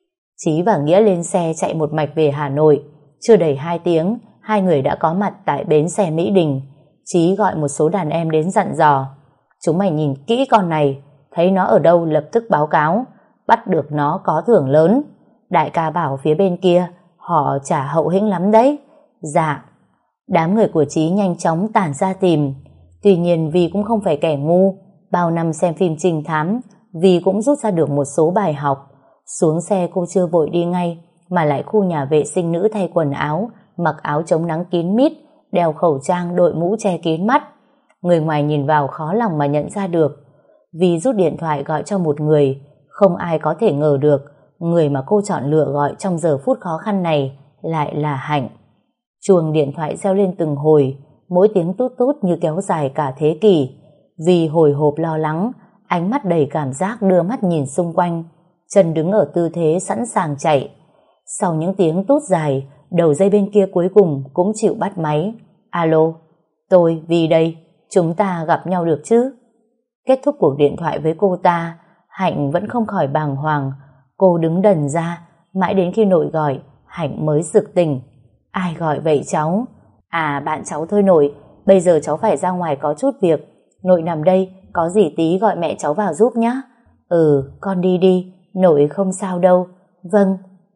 Chí và Nghĩa lên xe chạy một mạch về Hà Nội. Chưa đầy hai tiếng, hai người đã có mặt tại bến xe Mỹ Đình. Chí gọi một số đàn em đến dặn dò. Chúng mày nhìn kỹ con này, thấy nó ở đâu lập tức báo cáo, bắt được nó có thưởng lớn. Đại ca bảo phía bên kia họ trả hậu hĩnh lắm đấy. Dạ. Đám người của Chí nhanh chóng tản ra tìm. Tuy nhiên Vi cũng không phải kẻ ngu. Bao năm xem phim trinh thám, Vi cũng rút ra được một số bài học. Xuống xe cô chưa vội đi ngay, mà lại khu nhà vệ sinh nữ thay quần áo, mặc áo chống nắng kín mít, đeo khẩu trang, đội mũ che kín mắt. Người ngoài nhìn vào khó lòng mà nhận ra được. Vi rút điện thoại gọi cho một người. Không ai có thể ngờ được người mà cô chọn lựa gọi trong giờ phút khó khăn này lại là Hạnh. Chuông điện thoại reo lên từng hồi, mỗi tiếng tút tút như kéo dài cả thế kỷ. Vi hồi hộp lo lắng, ánh mắt đầy cảm giác đưa mắt nhìn xung quanh, chân đứng ở tư thế sẵn sàng chạy. Sau những tiếng tút dài, đầu dây bên kia cuối cùng cũng chịu bắt máy. Alo, tôi Vi đây, chúng ta gặp nhau được chứ? Kết thúc cuộc điện thoại với cô ta, Hạnh vẫn không khỏi bàng hoàng. Cô đứng đần ra, mãi đến khi nội gọi, Hạnh mới sực tỉnh. Ai gọi vậy cháu? À, bạn cháu thôi nội, bây giờ cháu phải ra ngoài có chút việc. Nội nằm đây, có gì tí gọi mẹ cháu vào giúp nhé. Ừ, con đi đi, nội không sao đâu. Vâng.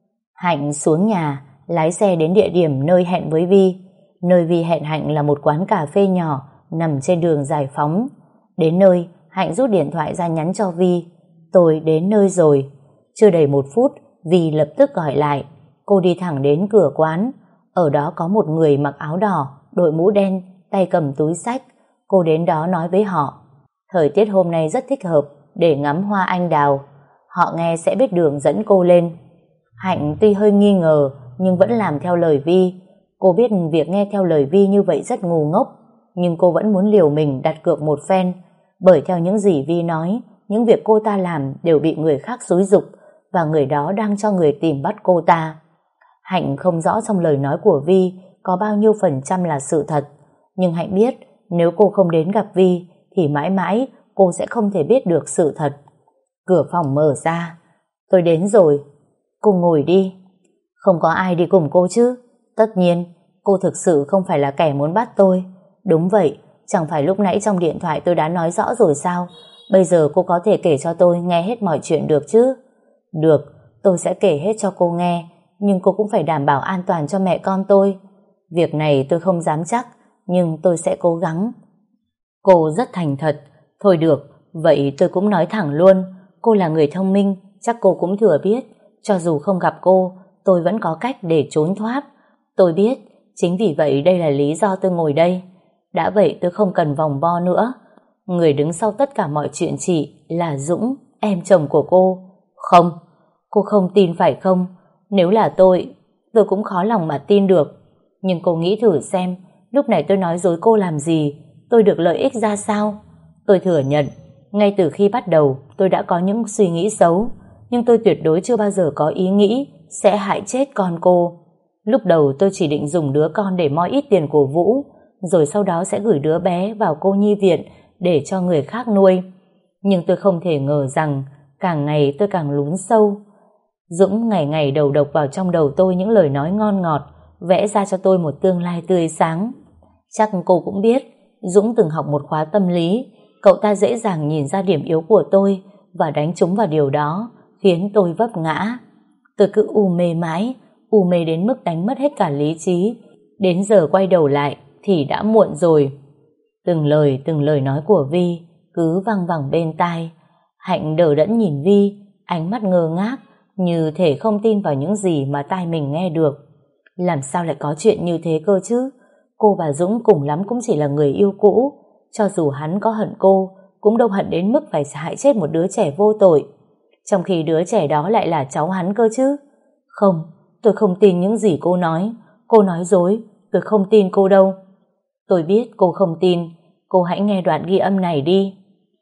Hạnh xuống nhà, lái xe đến địa điểm nơi hẹn với Vi. Nơi Vi hẹn Hạnh là một quán cà phê nhỏ nằm trên đường Giải Phóng. Đến nơi, Hạnh rút điện thoại ra nhắn cho Vi. Tôi đến nơi rồi. Chưa đầy một phút, Vi lập tức gọi lại. Cô đi thẳng đến cửa quán. Ở đó có một người mặc áo đỏ, đội mũ đen, tay cầm túi xách. Cô đến đó nói với họ. Thời tiết hôm nay rất thích hợp để ngắm hoa anh đào. Họ nghe sẽ biết đường dẫn cô lên. Hạnh tuy hơi nghi ngờ nhưng vẫn làm theo lời Vi. Cô biết việc nghe theo lời Vi như vậy rất ngu ngốc, nhưng cô vẫn muốn liều mình đặt cược một phen. Bởi theo những gì Vi nói, những việc cô ta làm đều bị người khác xúi giục, và người đó đang cho người tìm bắt cô ta. Hạnh không rõ trong lời nói của Vi có bao nhiêu phần trăm là sự thật, nhưng Hạnh biết nếu cô không đến gặp Vi thì mãi mãi cô sẽ không thể biết được sự thật. Cửa phòng mở ra. Tôi đến rồi. Cô ngồi đi. Không có ai đi cùng cô chứ? Tất nhiên, cô thực sự không phải là kẻ muốn bắt tôi. Đúng vậy, chẳng phải lúc nãy trong điện thoại tôi đã nói rõ rồi sao? Bây giờ cô có thể kể cho tôi nghe hết mọi chuyện được chứ? Được, tôi sẽ kể hết cho cô nghe, nhưng cô cũng phải đảm bảo an toàn cho mẹ con tôi. Việc này tôi không dám chắc, nhưng tôi sẽ cố gắng. Cô rất thành thật. Thôi được, vậy tôi cũng nói thẳng luôn. Cô là người thông minh, chắc cô cũng thừa biết. Cho dù không gặp cô, tôi vẫn có cách để trốn thoát. Tôi biết, chính vì vậy đây là lý do tôi ngồi đây. Đã vậy tôi không cần vòng vo nữa. Người đứng sau tất cả mọi chuyện chị là Dũng, em chồng của cô. Không, cô không tin phải không? Nếu là tôi, tôi cũng khó lòng mà tin được. Nhưng cô nghĩ thử xem, lúc này tôi nói dối cô làm gì, tôi được lợi ích ra sao? Tôi thừa nhận, ngay từ khi bắt đầu tôi đã có những suy nghĩ xấu, nhưng tôi tuyệt đối chưa bao giờ có ý nghĩ sẽ hại chết con cô. Lúc đầu tôi chỉ định dùng đứa con để moi ít tiền của Vũ, rồi sau đó sẽ gửi đứa bé vào cô nhi viện để cho người khác nuôi. Nhưng tôi không thể ngờ rằng càng ngày tôi càng lún sâu. Dũng ngày ngày đầu độc vào trong đầu tôi những lời nói ngon ngọt, vẽ ra cho tôi một tương lai tươi sáng. Chắc cô cũng biết, Dũng từng học một khóa tâm lý. Cậu ta dễ dàng nhìn ra điểm yếu của tôi và đánh trúng vào điều đó, khiến tôi vấp ngã. Tôi cứ u mê mãi, u mê đến mức đánh mất hết cả lý trí. Đến giờ quay đầu lại thì đã muộn rồi. Từng lời từng lời nói của Vi cứ văng vẳng bên tai. Hạnh đờ đẫn nhìn Vi, ánh mắt ngơ ngác, như thể không tin vào những gì mà tai mình nghe được. Làm sao lại có chuyện như thế cơ chứ? Cô và Dũng cùng lắm cũng chỉ là người yêu cũ. Cho dù hắn có hận cô, cũng đâu hận đến mức phải hại chết một đứa trẻ vô tội. Trong khi đứa trẻ đó lại là cháu hắn cơ chứ. Không, tôi không tin những gì cô nói. Cô nói dối, tôi không tin cô đâu. Tôi biết cô không tin. Cô hãy nghe đoạn ghi âm này đi.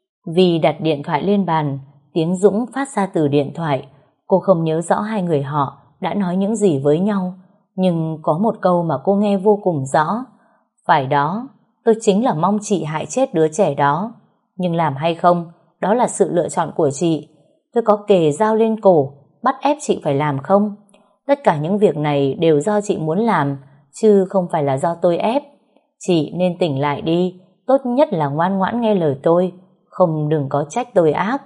Vi đặt điện thoại lên bàn, tiếng Dũng phát ra từ điện thoại. Cô không nhớ rõ hai người họ đã nói những gì với nhau, nhưng có một câu mà cô nghe vô cùng rõ. Phải đó, tôi chính là mong chị hại chết đứa trẻ đó. Nhưng làm hay không, đó là sự lựa chọn của chị. Tôi có kề dao lên cổ, bắt ép chị phải làm không? Tất cả những việc này đều do chị muốn làm, chứ không phải là do tôi ép. Chị nên tỉnh lại đi, tốt nhất là ngoan ngoãn nghe lời tôi, không đừng có trách tôi ác.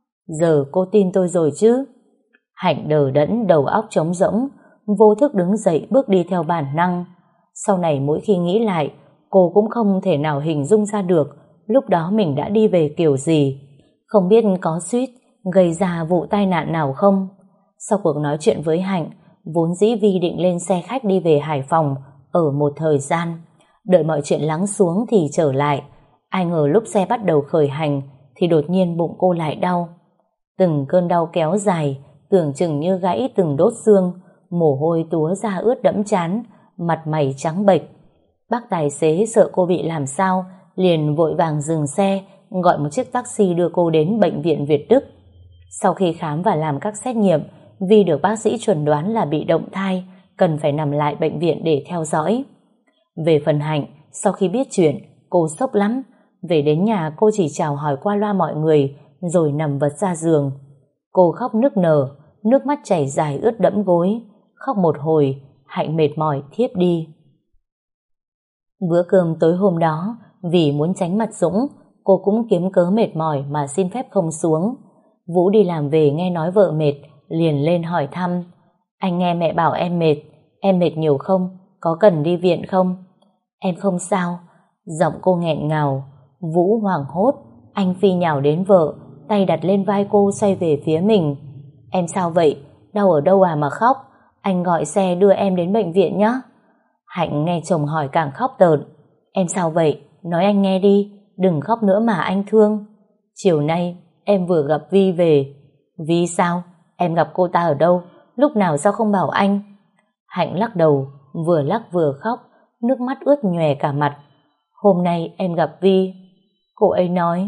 Giờ cô tin tôi rồi chứ? Hạnh đờ đẫn, đầu óc trống rỗng, vô thức đứng dậy bước đi theo bản năng. Sau này mỗi khi nghĩ lại, cô cũng không thể nào hình dung ra được lúc đó mình đã đi về kiểu gì. Không biết có suýt gây ra vụ tai nạn nào không? Sau cuộc nói chuyện với Hạnh, vốn dĩ Vi định lên xe khách đi về Hải Phòng ở một thời gian. Đợi mọi chuyện lắng xuống thì trở lại. Ai ngờ lúc xe bắt đầu khởi hành thì đột nhiên bụng cô lại đau. Từng cơn đau kéo dài, tưởng chừng như gãy từng đốt xương, mồ hôi túa ra ướt đẫm trán, mặt mày trắng bệch. Bác tài xế sợ cô bị làm sao, liền vội vàng dừng xe, gọi một chiếc taxi đưa cô đến bệnh viện Việt Đức. Sau khi khám và làm các xét nghiệm, Vi được bác sĩ chuẩn đoán là bị động thai, cần phải nằm lại bệnh viện để theo dõi. Về phần Hạnh, sau khi biết chuyện, cô sốc lắm. Về đến nhà cô chỉ chào hỏi qua loa mọi người, rồi nằm vật ra giường. Cô khóc nức nở, nước mắt chảy dài ướt đẫm gối. Khóc một hồi, Hạnh mệt mỏi thiếp đi. Bữa cơm tối hôm đó, vì muốn tránh mặt Dũng, cô cũng kiếm cớ mệt mỏi mà xin phép không xuống. Vũ đi làm về nghe nói vợ mệt, liền lên hỏi thăm. Anh nghe mẹ bảo em mệt, em mệt nhiều không? Có cần đi viện không? Em không sao. Giọng cô nghẹn ngào. Vũ hoảng hốt, anh phi nhào đến vợ, tay đặt lên vai cô xoay về phía mình. Em sao vậy? Đau ở đâu à mà khóc? Anh gọi xe đưa em đến bệnh viện nhé. Hạnh nghe chồng hỏi càng khóc tợn. Em sao vậy? Nói anh nghe đi, đừng khóc nữa mà anh thương. Chiều nay em vừa gặp Vi về. Vi sao? Em gặp cô ta ở đâu? Lúc nào sao không bảo anh? Hạnh lắc đầu, vừa lắc vừa khóc, nước mắt ướt nhòe cả mặt. Hôm nay em gặp Vi. Cô ấy nói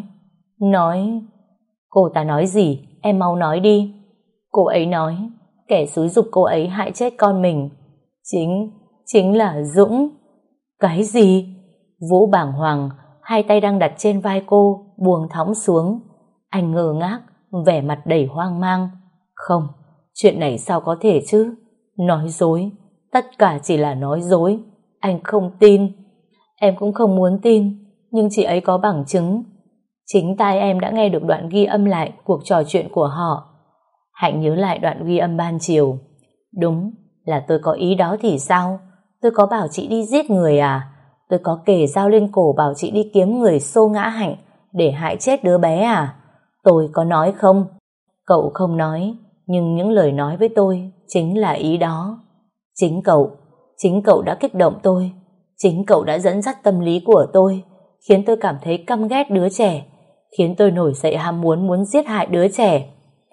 Nói Cô ta nói gì? Em mau nói đi. Cô ấy nói kẻ xúi giục cô ấy hại chết con mình Chính Chính là Dũng. Cái gì? Vũ bàng hoàng, hai tay đang đặt trên vai cô buông thõng xuống. Anh ngơ ngác, vẻ mặt đầy hoang mang. Không, chuyện này sao có thể chứ? Nói dối, tất cả chỉ là nói dối. Anh không tin. Em cũng không muốn tin, nhưng chị ấy có bằng chứng. Chính tai em đã nghe được đoạn ghi âm lại cuộc trò chuyện của họ. Hạnh nhớ lại đoạn ghi âm ban chiều. Đúng là tôi có ý đó thì sao? Tôi có bảo chị đi giết người à? Tôi có kề dao lên cổ bảo chị đi kiếm người xô ngã Hạnh để hại chết đứa bé à? Tôi có nói không? Cậu không nói, nhưng những lời nói với tôi chính là ý đó. Chính cậu, chính cậu đã kích động tôi. Chính cậu đã dẫn dắt tâm lý của tôi, khiến tôi cảm thấy căm ghét đứa trẻ, khiến tôi nổi dậy ham muốn muốn giết hại đứa trẻ.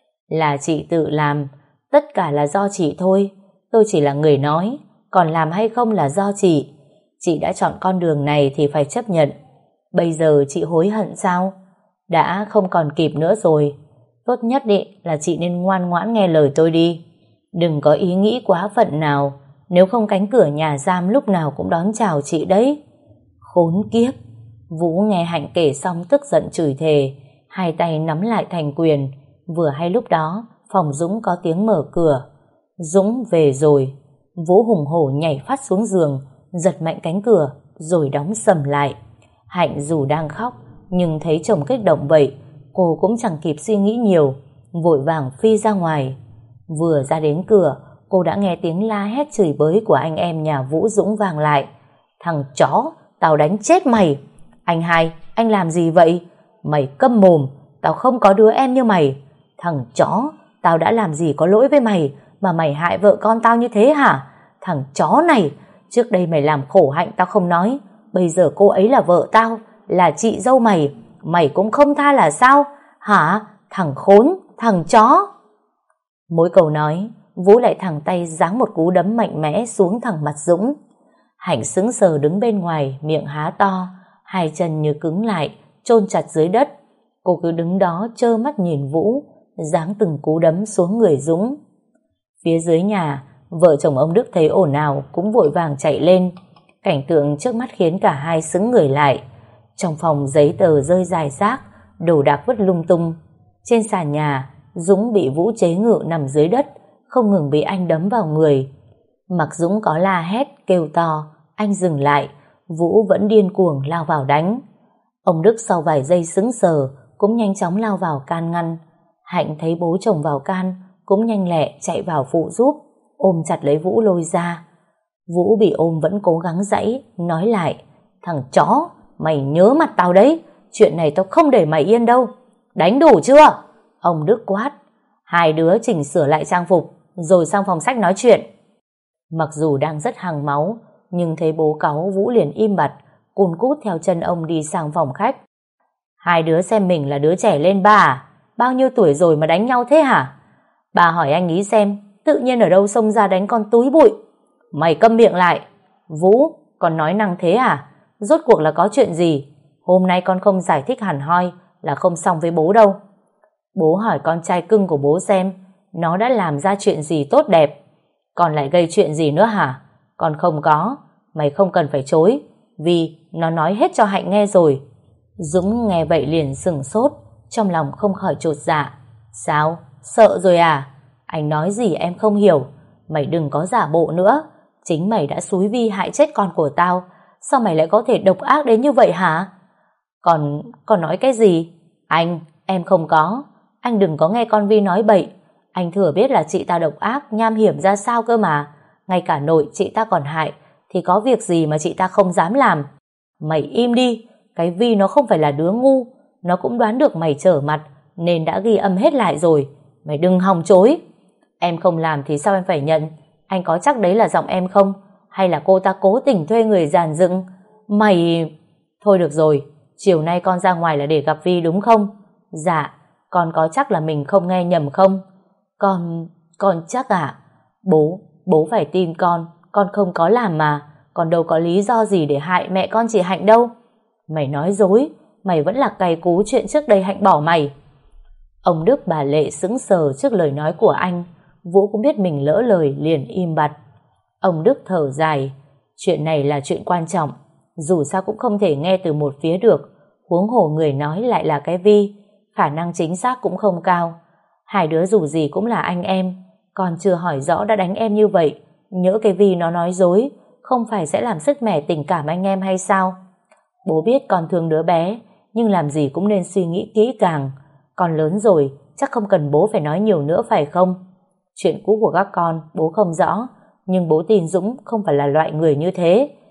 Là chị tự làm, tất cả là do chị thôi. Tôi chỉ là người nói, còn làm hay không là do chị. Chị đã chọn con đường này thì phải chấp nhận. Bây giờ chị hối hận sao? Đã không còn kịp nữa rồi. Tốt nhất đi là chị nên ngoan ngoãn nghe lời tôi đi. Đừng có ý nghĩ quá phận nào, nếu không cánh cửa nhà giam lúc nào cũng đón chào chị đấy. Khốn kiếp. Vũ nghe Hạnh kể xong tức giận chửi thề, hai tay nắm lại thành quyền. Vừa hay lúc đó phòng Dũng có tiếng mở cửa. Dũng về rồi. Vũ hùng hổ nhảy phát xuống giường, giật mạnh cánh cửa rồi đóng sầm lại. Hạnh dù đang khóc nhưng thấy chồng kích động vậy, cô cũng chẳng kịp suy nghĩ nhiều, vội vàng phi ra ngoài. Vừa ra đến cửa, cô đã nghe tiếng la hét chửi bới của anh em nhà Vũ Dũng vang lại. Thằng chó, tao đánh chết mày. Anh hai, anh làm gì vậy? Mày câm mồm, tao không có đứa em như mày. Thằng chó, tao đã làm gì có lỗi với mày mà mày hại vợ con tao như thế hả? Thằng chó này, trước đây mày làm khổ Hạnh tao không nói, bây giờ cô ấy là vợ tao, là chị dâu mày, mày cũng không tha là sao? Hả? Thằng khốn, thằng chó. Mỗi câu nói, Vũ lại thẳng tay giáng một cú đấm mạnh mẽ xuống thẳng mặt Dũng. Hạnh sững sờ đứng bên ngoài, miệng há to, hai chân như cứng lại, chôn chặt dưới đất. Cô cứ đứng đó trơ mắt nhìn Vũ giáng từng cú đấm xuống người Dũng. Phía dưới nhà, vợ chồng ông Đức thấy ồn ào cũng vội vàng chạy lên. Cảnh tượng trước mắt khiến cả hai sững người lại. Trong phòng giấy tờ rơi rải rác, đồ đạc vứt lung tung. Trên sàn nhà, Dũng bị Vũ chế ngự nằm dưới đất, không ngừng bị anh đấm vào người. Mặc Dũng có la hét, kêu to, anh dừng lại, Vũ vẫn điên cuồng lao vào đánh. Ông Đức sau vài giây sững sờ, cũng nhanh chóng lao vào can ngăn. Hạnh thấy bố chồng vào can, cũng nhanh lẹ chạy vào phụ giúp, ôm chặt lấy Vũ lôi ra. Vũ bị ôm vẫn cố gắng giãy, nói lại, thằng chó, mày nhớ mặt tao đấy, chuyện này tao không để mày yên đâu. Đánh đủ chưa? Ông Đức quát. Hai đứa chỉnh sửa lại trang phục, rồi sang phòng sách nói chuyện. Mặc dù đang rất hăng máu, nhưng thấy bố cáu, Vũ liền im bặt, cùn cút theo chân ông đi sang phòng khách. Hai đứa xem mình là đứa trẻ lên ba à? Bao nhiêu tuổi rồi mà đánh nhau thế hả? Bà hỏi anh ý xem, tự nhiên ở đâu xông ra đánh con túi bụi. Mày câm miệng lại. Vũ, con nói năng thế à? Rốt cuộc là có chuyện gì? Hôm nay con không giải thích hẳn hoi là không xong với bố đâu. Bố hỏi con trai cưng của bố xem nó đã làm ra chuyện gì tốt đẹp. Còn lại gây chuyện gì nữa hả? Con không có. Mày không cần phải chối, vì nó nói hết cho Hạnh nghe rồi. Dũng nghe vậy liền sửng sốt, trong lòng không khỏi chột dạ. Sao? Sợ rồi à? Anh nói gì em không hiểu. Mày đừng có giả bộ nữa. Chính mày đã xúi Vi hại chết con của tao. Sao mày lại có thể độc ác đến như vậy hả? Còn, còn nói cái gì? Anh, em không có. Anh đừng có nghe con Vi nói bậy. Anh thừa biết là chị ta độc ác, nham hiểm ra sao cơ mà. Ngay cả nội chị ta còn hại, thì có việc gì mà chị ta không dám làm. Mày im đi. Cái Vi nó không phải là đứa ngu. Nó cũng đoán được mày trở mặt, nên đã ghi âm hết lại rồi. Mày đừng hòng chối. Em không làm thì sao em phải nhận? Anh có chắc đấy là giọng em không? Hay là cô ta cố tình thuê người dàn dựng? Mày... Thôi được rồi, chiều nay con ra ngoài là để gặp Vi đúng không? Dạ, con có chắc là mình không nghe nhầm không? Con... con chắc à? Bố, bố phải tin con, con không có làm mà. Con đâu có lý do gì để hại mẹ con chị Hạnh đâu. Mày nói dối, mày vẫn là cày cú chuyện trước đây Hạnh bỏ mày. Ông Đức bà Lệ sững sờ trước lời nói của anh. Vũ cũng biết mình lỡ lời liền im bặt. Ông Đức thở dài. Chuyện này là chuyện quan trọng, dù sao cũng không thể nghe từ một phía được, huống hồ người nói lại là cái Vi, khả năng chính xác cũng không cao. Hai đứa dù gì cũng là anh em, còn chưa hỏi rõ đã đánh em như vậy, nhỡ cái Vi nó nói dối, không phải sẽ làm sứt mẻ tình cảm anh em hay sao? Bố biết con thương đứa bé, nhưng làm gì cũng nên suy nghĩ kỹ càng. Con lớn rồi, chắc không cần bố phải nói nhiều nữa phải không? Chuyện cũ của các con bố không rõ, nhưng bố tin Dũng không phải là loại người như thế.